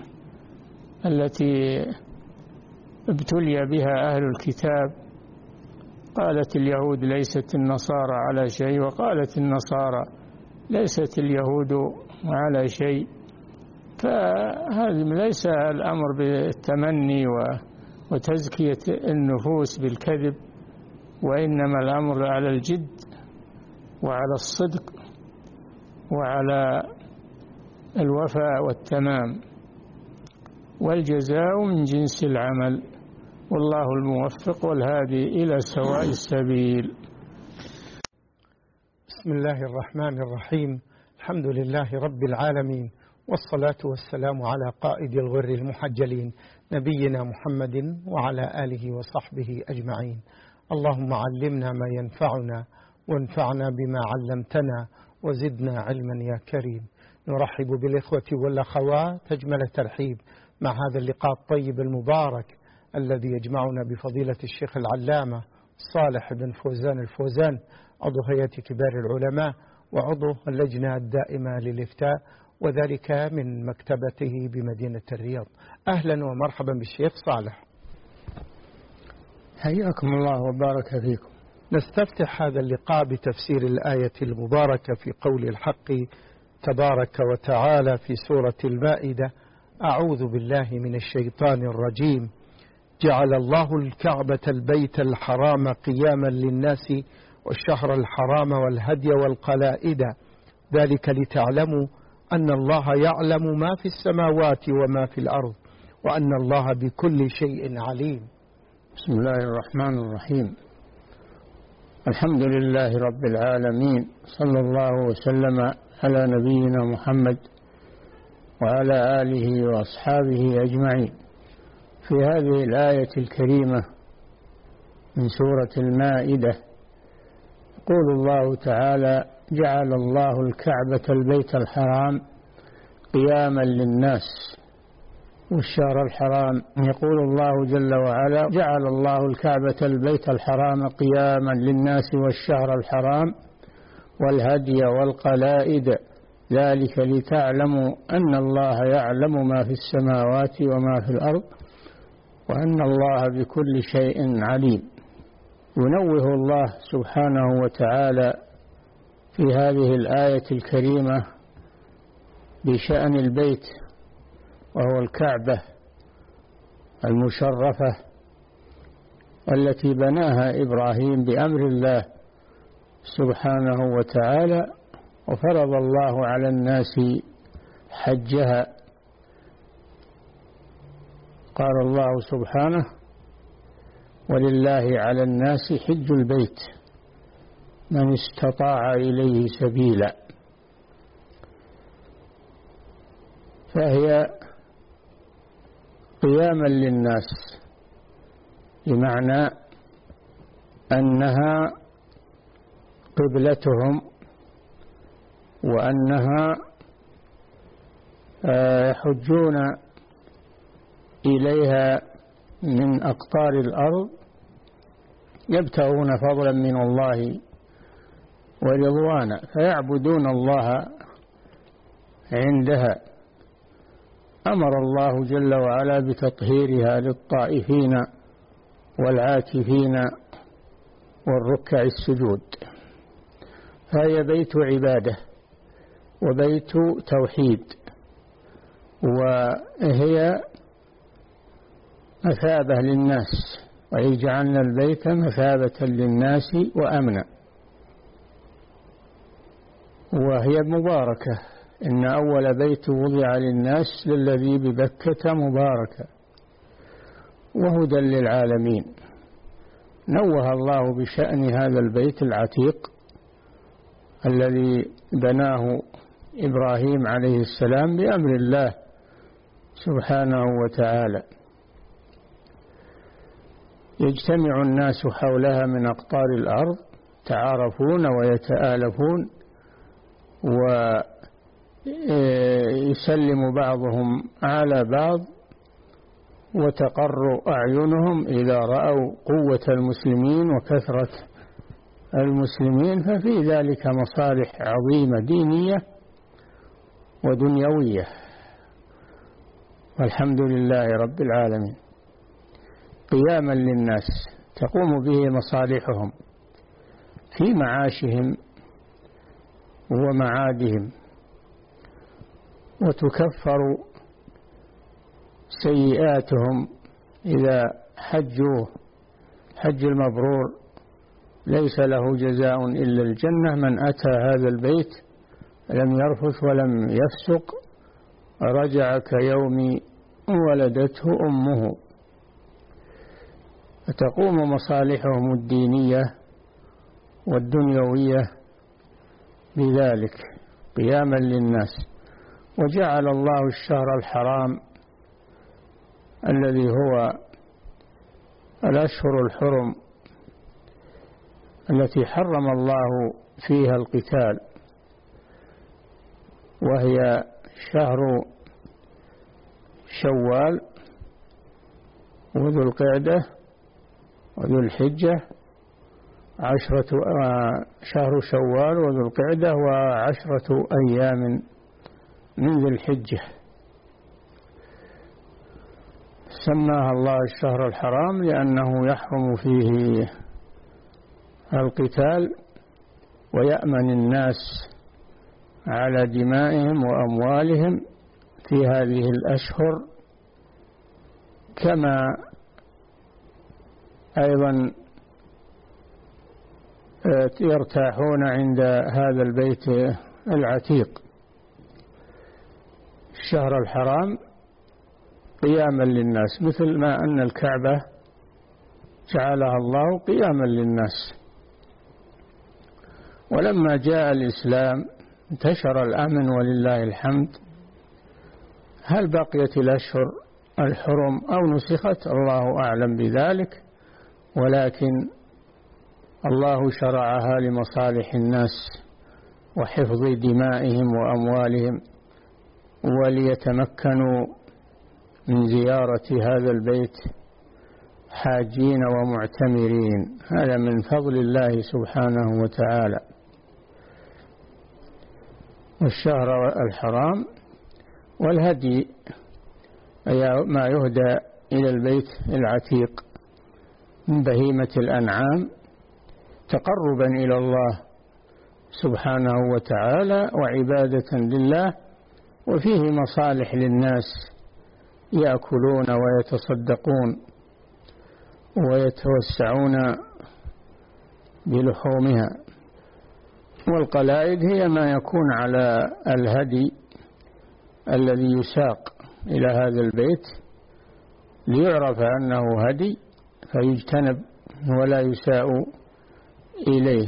التي ابتلي بها أهل الكتاب. قالت اليهود ليست النصارى على شيء، وقالت النصارى ليست اليهود على شيء. فهذا ليس الأمر بالتمني وتزكية النفوس بالكذب، وإنما الأمر على الجد وعلى الصدق وعلى الوفاء والتمام، والجزاء من جنس العمل، والله الموفق والهادي إلى سواء السبيل. بسم الله الرحمن الرحيم. الحمد لله رب العالمين، والصلاة والسلام على قائد الغر المحجلين نبينا محمد وعلى آله وصحبه أجمعين. اللهم علمنا ما ينفعنا وانفعنا بما علمتنا وزدنا علما يا كريم. نرحب بالإخوة والأخوات أجمل الترحيب مع هذا اللقاء الطيب المبارك الذي يجمعنا بفضيلة الشيخ العلامة صالح بن فوزان الفوزان، عضو هيئة كبار العلماء وعضو اللجنة الدائمة للإفتاء، وذلك من مكتبته بمدينة الرياض. أهلا ومرحبا بالشيخ صالح. حياكم الله وبارك فيكم. نستفتح هذا اللقاء بتفسير الآية المباركة في قول الحق تبارك وتعالى في سورة المائدة: أعوذ بالله من الشيطان الرجيم. جعل الله الكعبة البيت الحرام قياما للناس والشهر الحرام والهدي والقلائد، ذلك لتعلموا أن الله يعلم ما في السماوات وما في الأرض وأن الله بكل شيء عليم. بسم الله الرحمن الرحيم. الحمد لله رب العالمين، صلى الله وسلم على نبينا محمد وعلى آله وأصحابه أجمعين. في هذه الآية الكريمة من سورة المائدة يقول الله تعالى: جعل الله الكعبة البيت الحرام قياما للناس والشهر الحرام. يقول الله جل وعلا: جعل الله الكعبة البيت الحرام قياما للناس والشهر الحرام والهدي والقلائد، ذلك لتعلموا أن الله يعلم ما في السماوات وما في الأرض وأن الله بكل شيء عليم. ينوه الله سبحانه وتعالى في هذه الآية الكريمة بشأن البيت، وهو الكعبة المشرفة التي بناها إبراهيم بأمر الله سبحانه وتعالى، وفرض الله على الناس حجها. قال الله سبحانه: ولله على الناس حج البيت من استطاع إليه سبيلا. فهي قياما للناس، بمعنى أنها قبلتهم، وأنها يحجون إليها من أقطار الأرض يبتغون فضلا من الله ورضوانا، فيعبدون الله عندها. أمر الله جل وعلا بتطهيرها للطائفين والعاكفين والركع السجود، فهي بيت عبادة وبيت توحيد، وهي مثابة للناس، وإذ جعلنا البيت مثابة للناس وأمنا. وهي مباركة، إن أول بيت وضع للناس للذي ببكة مباركة وهدى للعالمين. نوه الله بشأن هذا البيت العتيق الذي بناه إبراهيم عليه السلام بأمر الله سبحانه وتعالى. يجتمع الناس حولها من أقطار الأرض، تعارفون ويتآلفون، ويسلم بعضهم على بعض، وتقر أعينهم إذا رأوا قوة المسلمين وكثرة المسلمين، ففي ذلك مصالح عظيمة دينية ودنيوية، والحمد لله رب العالمين. قياما للناس تقوم به مصالحهم في معاشهم ومعادهم، وتكفر سيئاتهم إذا حجوا. حج المبرور ليس له جزاء إلا الجنة: من أتى هذا البيت لم يرفث ولم يفسق رجع كيوم ولدته أمه. فتقوم مصالحهم الدينية والدنيوية بذلك قياما للناس. وجعل الله الشهر الحرام الذي هو الأشهر الحرم التي حرم الله فيها القتال، وهي شهر شوال وذو القعدة وذو الحجة، شهر شوال وذو القعدة و10 أيام من ذي الحجة. سماها الله الشهر الحرام لأنه يحرم فيه القتال، ويأمن الناس على دمائهم وأموالهم في هذه الأشهر، كما أيضا يرتاحون عند هذا البيت العتيق. الشهر الحرام قياما للناس، مثل ما أن الكعبة جعلها الله قياما للناس. ولما جاء الإسلام انتشر الأمن ولله الحمد. هل بقيت الأشهر الحرم أو نسخت؟ الله أعلم بذلك، ولكن الله شرعها لمصالح الناس وحفظ دمائهم وأموالهم، وليتمكنوا من زيارة هذا البيت حاجين ومعتمرين. هذا من فضل الله سبحانه وتعالى. والشهر الحرام والهدي أي ما يهدى إلى البيت العتيق من بهيمة الأنعام تقربا إلى الله سبحانه وتعالى وعبادة لله، وفيه مصالح للناس، يأكلون ويتصدقون ويتوسعون بلحومها. والقلائد هي ما يكون على الهدي الذي يساق إلى هذا البيت ليعرف أنه هدي فيجتنب ولا يساء إليه.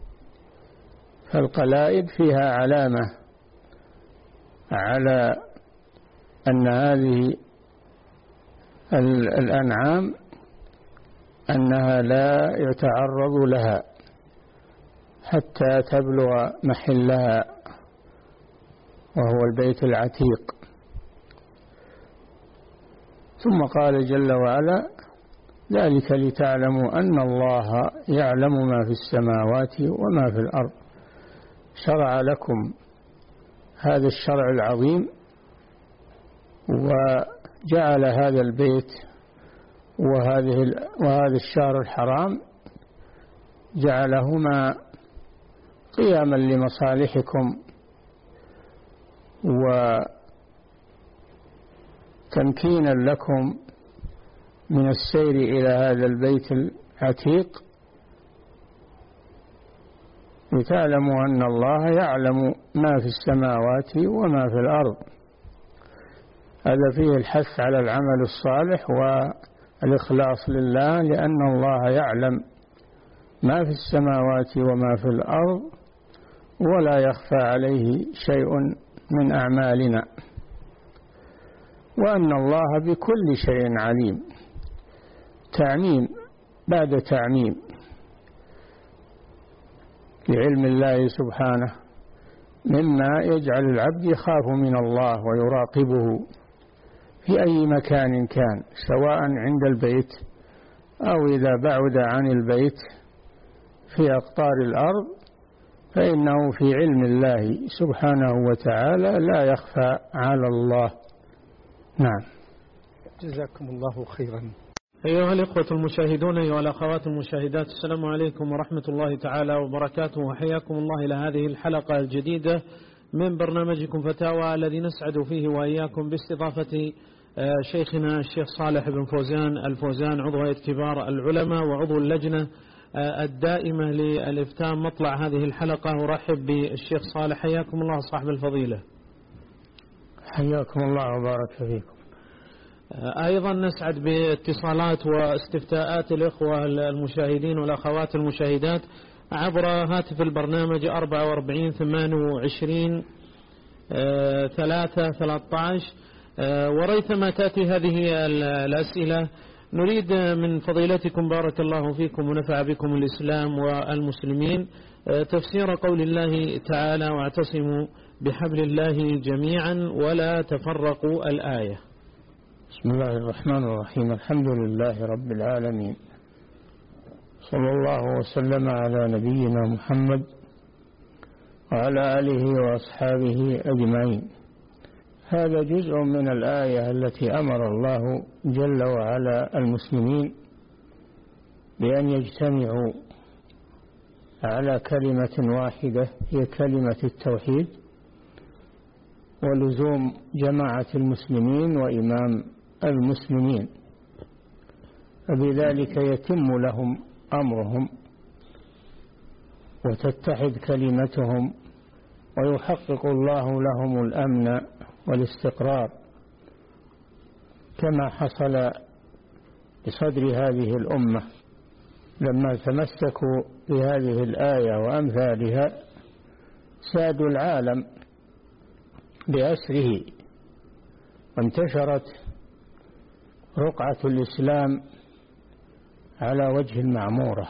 فالقلائد فيها علامة على أن هذه الأنعام أنها لا يتعرض لها حتى تبلغ محلها وهو البيت العتيق. ثم قال جل وعلا: ذلك لتعلموا أن الله يعلم ما في السماوات وما في الأرض. شرع لكم هذا الشرع العظيم وجعل هذا البيت وهذا الشهر الحرام جعلهما قياما لمصالحكم وتمكينا لكم من السير إلى هذا البيت العتيق، لتعلموا أن الله يعلم ما في السماوات وما في الأرض. هذا فيه الحث على العمل الصالح والإخلاص لله، لأن الله يعلم ما في السماوات وما في الأرض ولا يخفى عليه شيء من أعمالنا، وأن الله بكل شيء عليم. تعميم بعد تعميم لعلم الله سبحانه، مما يجعل العبد يخاف من الله ويراقبه في أي مكان كان، سواء عند البيت أو إذا بعد عن البيت في أقطار الأرض، فإنه في علم الله سبحانه وتعالى لا يخفى على الله. نعم. جزاكم الله خيرا. أيها الإخوة المشاهدون، أيها الأخوات المشاهدات، السلام عليكم ورحمة الله تعالى وبركاته، وحياكم الله إلى هذه الحلقة الجديدة من برنامجكم فتاوى، الذي نسعد فيه وإياكم باستضافة شيخنا الشيخ صالح بن فوزان الفوزان، عضو هيئة كبار العلماء وعضو اللجنة الدائمة للإفتاء. مطلع هذه الحلقة أرحب بالشيخ صالح، حياكم الله صاحب الفضيلة. حياكم الله وبارك فيكم. أيضا نسعد باتصالات واستفتاءات الإخوة المشاهدين والأخوات المشاهدات عبر هاتف البرنامج 44 28 313. وريثما تأتي هذه الأسئلة نريد من فضيلتكم بارك الله فيكم ونفع بكم الإسلام والمسلمين تفسير قول الله تعالى: واعتصموا بحبل الله جميعا ولا تفرقوا، الآية. بسم الله الرحمن الرحيم. الحمد لله رب العالمين، صلى الله وسلم على نبينا محمد وعلى آله وأصحابه أجمعين. هذا جزء من الآية التي أمر الله جل وعلا المسلمين بأن يجتمعوا على كلمة واحدة هي كلمة التوحيد، ولزوم جماعة المسلمين وإمام المسلمين، فبذلك يتم لهم أمرهم وتتحد كلمتهم ويحقق الله لهم الأمن والاستقرار، كما حصل بصدر هذه الأمة لما تمسكوا بهذه الآية وأمثالها سادوا العالم بأسره، وانتشرت رقعة الإسلام على وجه المعمورة،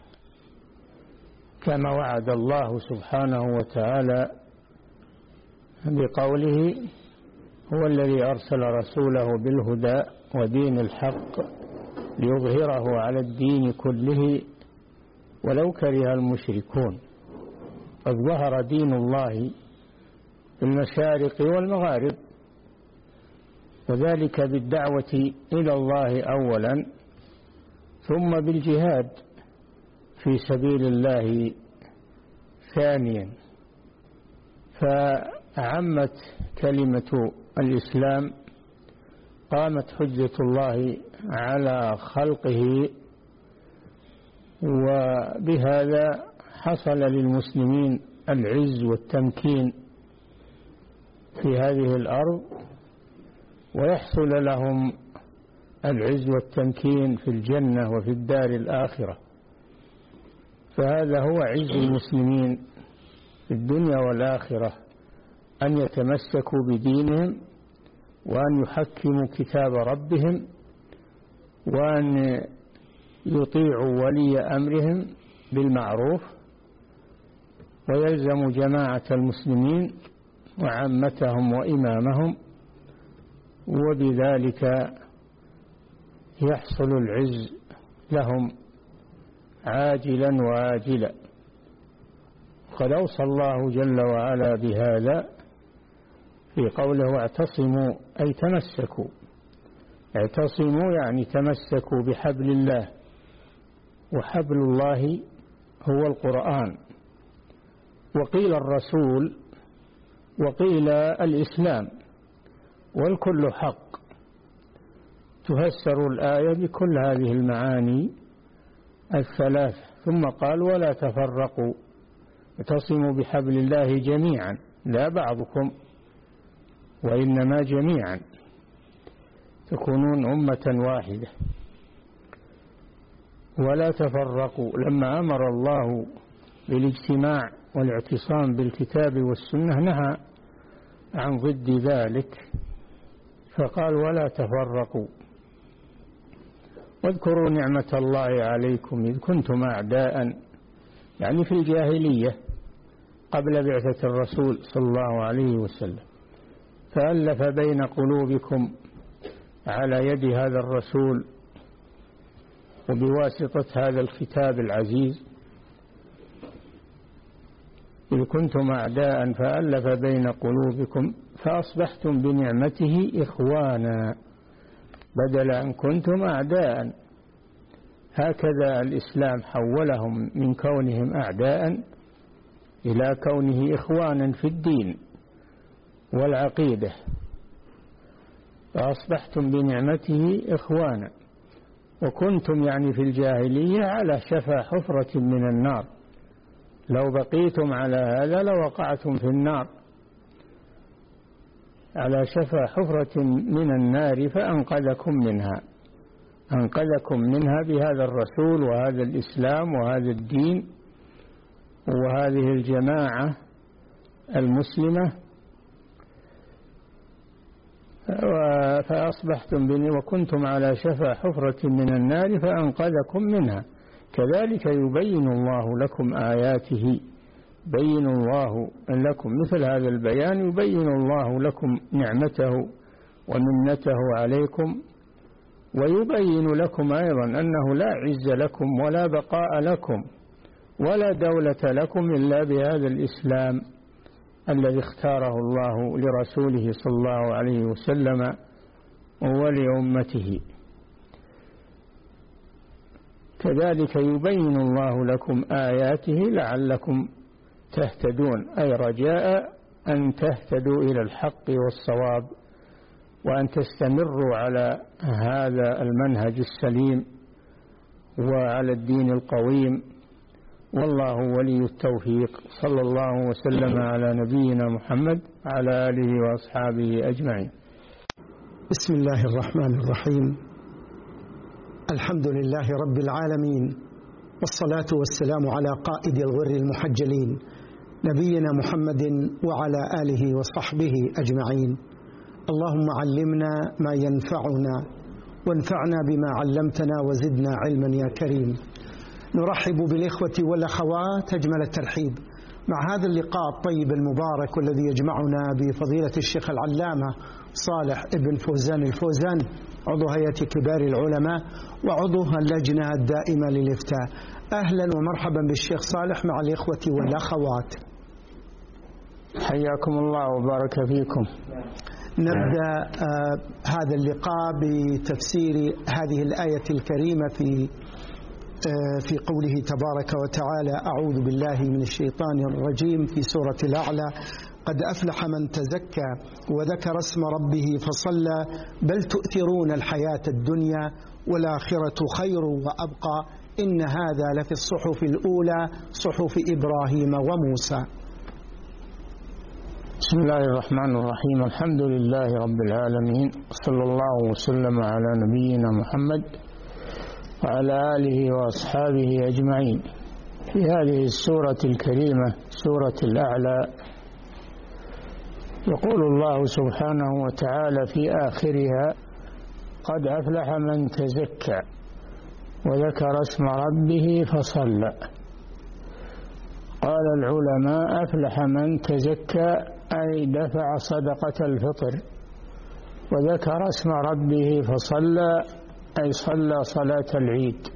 كما وعد الله سبحانه وتعالى بقوله: هو الذي أرسل رسوله بالهدى ودين الحق ليظهره على الدين كله ولو كره المشركون. قد ظهر دين الله في المشارق والمغارب، وذلك بالدعوة إلى الله أولا، ثم بالجهاد في سبيل الله ثانيا. فعمت كلمة الإسلام، قامت حجة الله على خلقه، وبهذا حصل للمسلمين العز والتمكين في هذه الأرض، ويحصل لهم العز والتمكين في الجنة وفي الدار الآخرة. فهذا هو عز المسلمين في الدنيا والآخرة، أن يتمسكوا بدينهم وأن يحكموا كتاب ربهم وأن يطيعوا ولي أمرهم بالمعروف ويلزموا جماعة المسلمين وعامتهم وإمامهم، وبذلك يحصل العز لهم عاجلا وآجلا. قد أوصى الله جل وعلا بهذا في قوله واعتصموا، أي تمسكوا. اعتصموا يعني تمسكوا بحبل الله، وحبل الله هو القرآن، وقيل الرسول، وقيل الإسلام، والكل حق. تفسر الآية بكل هذه المعاني الثلاث. ثم قال ولا تفرقوا، اعتصموا بحبل الله جميعا، لا بعضكم وإنما جميعا، تكونون أمة واحدة. ولا تفرقوا لما أمر الله بالاجتماع والاعتصام بالكتاب والسنة نهى عن ضد ذلك، فقال ولا تفرقوا. واذكروا نعمة الله عليكم إذ كنتم أعداء، يعني في الجاهلية قبل بعثة الرسول صلى الله عليه وسلم، فألف بين قلوبكم على يد هذا الرسول وبواسطة هذا الكتاب العزيز. إذ كنتم أعداء فألف بين قلوبكم فأصبحتم بنعمته إخوانا، بدل أن كنتم أعداء. هكذا الإسلام حولهم من كونهم أعداء إلى كونه إخوانا في الدين والعقيدة، فأصبحتم بنعمته إخوانا. وكنتم يعني في الجاهلية على شفا حفرة من النار، لو بقيتم على هذا لوقعتم في النار، على شفا حفرة من النار فأنقذكم منها، أنقذكم منها بهذا الرسول وهذا الإسلام وهذا الدين وهذه الجماعة المسلمة. فأصبحتم وكنتم على شفا حفرة من النار فأنقذكم منها. كذلك يبين الله لكم آياته، بين الله لكم مثل هذا البيان، يبين الله لكم نعمته ومنته عليكم، ويبين لكم أيضا أنه لا عز لكم ولا بقاء لكم ولا دولة لكم إلا بهذا الإسلام الذي اختاره الله لرسوله صلى الله عليه وسلم ولأمته. كذلك يبين الله لكم آياته لعلكم تهتدون، أي رجاء أن تهتدوا إلى الحق والصواب وأن تستمروا على هذا المنهج السليم وعلى الدين القويم، والله ولي التوفيق. صلى الله وسلم على نبينا محمد على آله وأصحابه أجمعين. بسم الله الرحمن الرحيم. الحمد لله رب العالمين، والصلاة والسلام على قائد الغر المحجلين نبينا محمد وعلى آله وصحبه أجمعين. اللهم علمنا ما ينفعنا وانفعنا بما علمتنا وزدنا علما يا كريم. نرحب بالإخوة والأخوات أجمل الترحيب مع هذا اللقاء الطيب المبارك والذي يجمعنا بفضيلة الشيخ العلامة صالح ابن فوزان الفوزان، عضو هيئة كبار العلماء وعضو اللجنة الدائمة للإفتاء. أهلا ومرحبا بالشيخ صالح مع الإخوة والأخوات. حياكم الله وبارك فيكم. نبدأ هذا اللقاء بتفسير هذه الآية الكريمة في قوله تبارك وتعالى: أعوذ بالله من الشيطان الرجيم، في سورة الأعلى: قد أفلح من تزكى وذكر اسم ربه فصلى بل تؤثرون الحياة الدنيا والآخرة خير وأبقى إن هذا لفي الصحف الأولى صحف إبراهيم وموسى. بسم الله الرحمن الرحيم. الحمد لله رب العالمين، صلى الله وسلم على نبينا محمد وعلى آله وأصحابه أجمعين. في هذه السورة الكريمة سورة الأعلى يقول الله سبحانه وتعالى في آخرها: قد أفلح من تزكى وذكر اسم ربه فصلى. قال العلماء: أفلح من تزكى أي دفع صدقة الفطر، وذكر اسم ربه فصلى أي صلى صلاة العيد.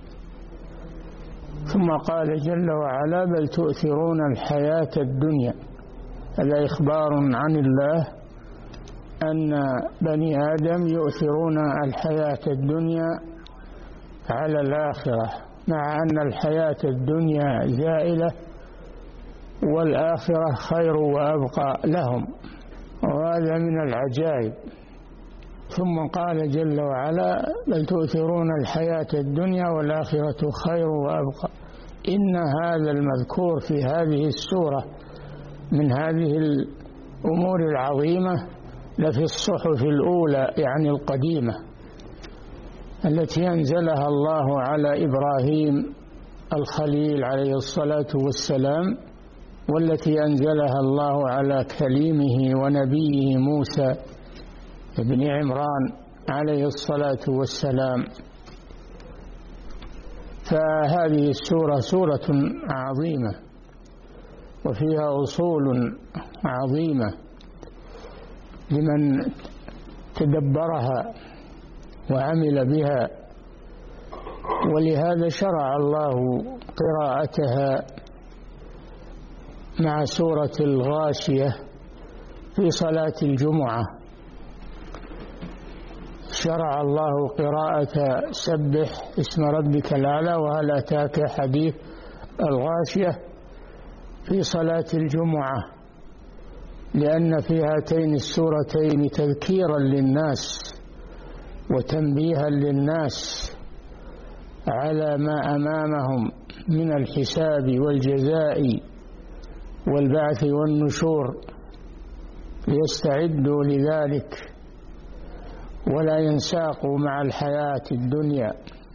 ثم قال جل وعلا: بل تؤثرون الحياة الدنيا. هذا إخبار عن الله أن بني آدم يؤثرون الحياة الدنيا على الآخرة، مع أن الحياة الدنيا زائلة والآخرة خير وأبقى لهم، وهذا من العجائب. ثم قال جل وعلا: بل تؤثرون الحياة الدنيا والآخرة خير وأبقى. إن هذا المذكور في هذه السورة من هذه الأمور العظيمة لفي الصحف الأولى، يعني القديمة، التي أنزلها الله على إبراهيم الخليل عليه الصلاة والسلام، والتي أنزلها الله على كليمه ونبيه موسى بن عمران عليه الصلاة والسلام. فهذه السورة سورة عظيمة وفيها أصول عظيمة لمن تدبرها وعمل بها، ولهذا شرع الله قراءتها مع سورة الغاشية في صلاة الجمعة. شرع الله قراءة سبح اسم ربك الأعلى وهل أتاك حديث الغاشية في صلاة الجمعة، لأن في هاتين السورتين تذكيرا للناس وتنبيها للناس على ما أمامهم من الحساب والجزاء والبعث والنشور، ليستعدوا لذلك ولا ينساقوا مع الحياة الدنيا،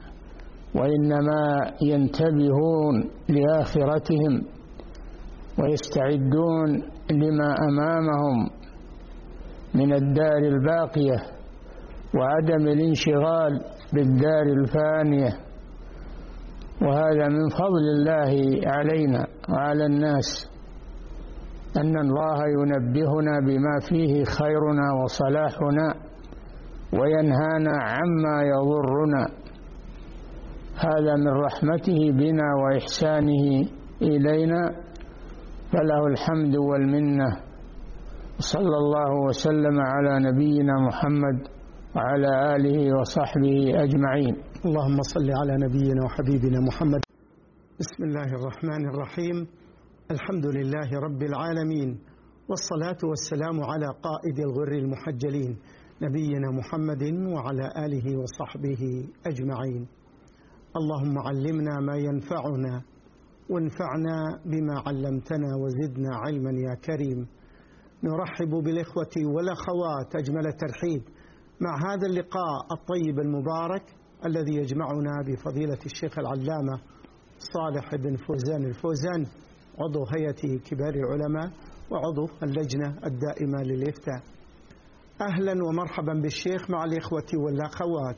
وإنما ينتبهون لآخرتهم ويستعدون لما أمامهم من الدار الباقية وعدم الانشغال بالدار الفانية. وهذا من فضل الله علينا وعلى الناس، أن الله ينبهنا بما فيه خيرنا وصلاحنا وينهانا عما يضرنا. هذا من رحمته بنا وإحسانه إلينا، فله الحمد والمنة. صلى الله وسلم على نبينا محمد وعلى آله وصحبه أجمعين. اللهم صل على نبينا وحبيبنا محمد. بسم الله الرحمن الرحيم. الحمد لله رب العالمين، والصلاة والسلام على قائد الغر المحجلين نبينا محمد وعلى آله وصحبه أجمعين. اللهم علمنا ما ينفعنا وانفعنا بما علمتنا وزدنا علما يا كريم. نرحب بالإخوة والأخوات أجمل ترحيب مع هذا اللقاء الطيب المبارك الذي يجمعنا بفضيلة الشيخ العلامة صالح بن فوزان الفوزان، عضو هيئة كبار العلماء وعضو اللجنة الدائمة للإفتاء. أهلا ومرحبا بالشيخ مع الإخوة والأخوات.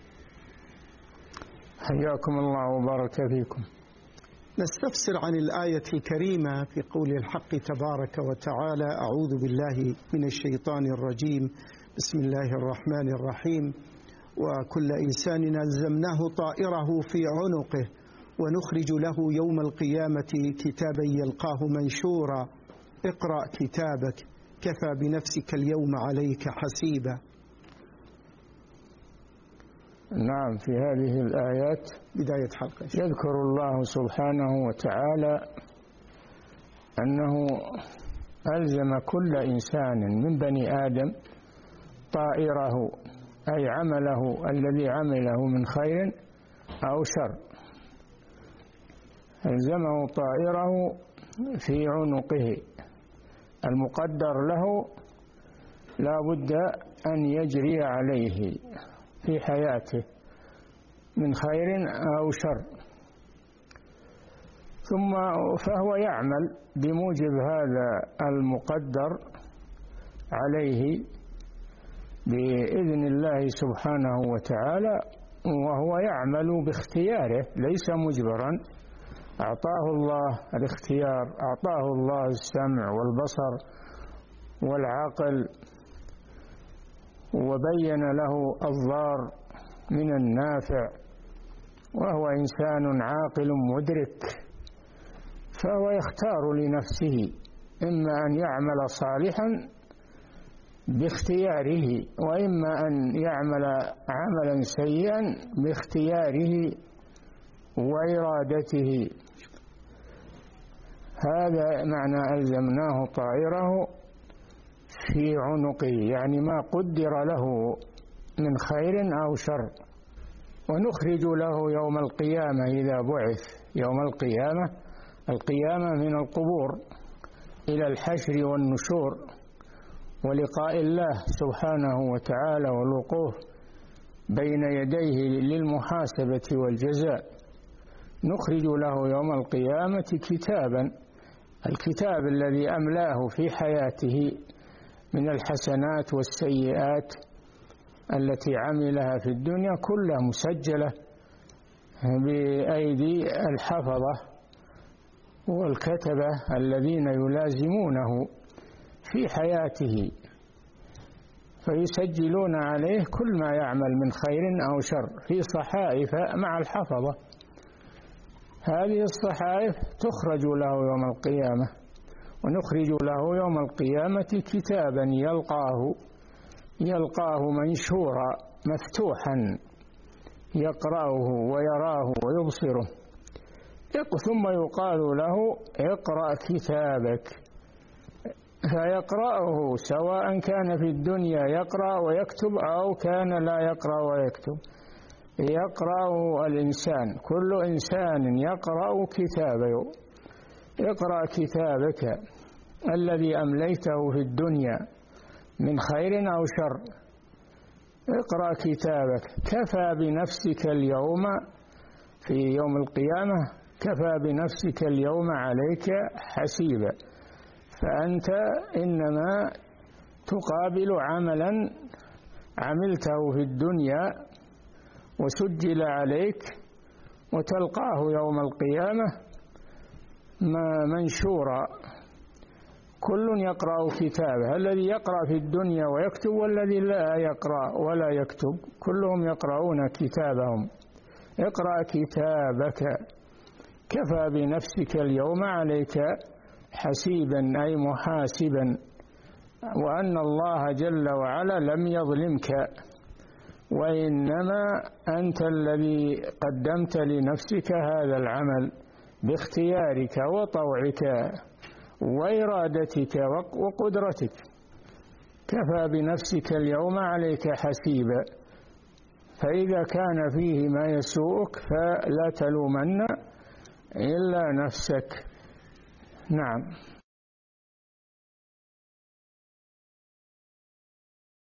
حياكم الله وبارك فيكم. نستفسر عن الآية الكريمة في قول الحق تبارك وتعالى: أعوذ بالله من الشيطان الرجيم، بسم الله الرحمن الرحيم. وكل إنسان ألزمناه طائره في عنقه ونخرج له يوم القيامة كتابا يلقاه منشورا اقرأ كتابك كفى بنفسك اليوم عليك حسيبا. نعم، في هذه الآيات بداية حلقة يذكر الله سبحانه وتعالى أنه ألزم كل إنسان من بني آدم طائره، أي عمله الذي عمله من خير أو شر، ألزمه طائره في عنقه، المقدر له لا بد أن يجري عليه في حياته من خير أو شر، ثم فهو يعمل بموجب هذا المقدر عليه بإذن الله سبحانه وتعالى، وهو يعمل باختياره ليس مجبرا. أعطاه الله الاختيار، أعطاه الله السمع والبصر والعقل، وبين له الضار من النافع، وهو إنسان عاقل مدرك، فهو يختار لنفسه إما أن يعمل صالحا باختياره، وإما أن يعمل عملا سيئا باختياره وإرادته. هذا معنى ألزمناه طائره في عنقه، يعني ما قدر له من خير أو شر. ونخرج له يوم القيامة إذا بعث، يوم القيامة من القبور إلى الحشر والنشور ولقاء الله سبحانه وتعالى والوقوف بين يديه للمحاسبة والجزاء. نخرج له يوم القيامة كتابا، الكتاب الذي أملاه في حياته من الحسنات والسيئات التي عملها في الدنيا كلها مسجلة بأيدي الحفظة والكتبة الذين يلازمونه في حياته، فيسجلون عليه كل ما يعمل من خير أو شر في صحائف مع الحفظة. هذه الصحائف تخرج له يوم القيامة، ونخرج له يوم القيامة كتابا يلقاه منشورا مفتوحا يقرأه ويراه ويبصره، ثم يقال له اقرأ كتابك، فيقرأه سواء كان في الدنيا يقرأ ويكتب أو كان لا يقرأ ويكتب. يقرأه الإنسان، كل إنسان يقرأ كتابه. اقرأ كتابك الذي أمليته في الدنيا من خير أو شر، اقرأ كتابك. كفى بنفسك اليوم في يوم القيامة، كفى بنفسك اليوم عليك حسيبا. فأنت إنما تقابل عملا عملته في الدنيا وسجل عليك، وتلقاه يوم القيامة منشورا. كل يقرأ كتابه، الذي يقرأ في الدنيا ويكتب والذي لا يقرأ ولا يكتب، كلهم يقرؤون كتابهم. اقرأ كتابك كفى بنفسك اليوم عليك حسيبا، أي محاسبا، وأن الله جل وعلا لم يظلمك، وإنما أنت الذي قدمت لنفسك هذا العمل باختيارك وطوعك وإرادتك وقدرتك. كفى بنفسك اليوم عليك حسيبا. فإذا كان فيه ما يسوءك فلا تلومن إلا نفسك. نعم.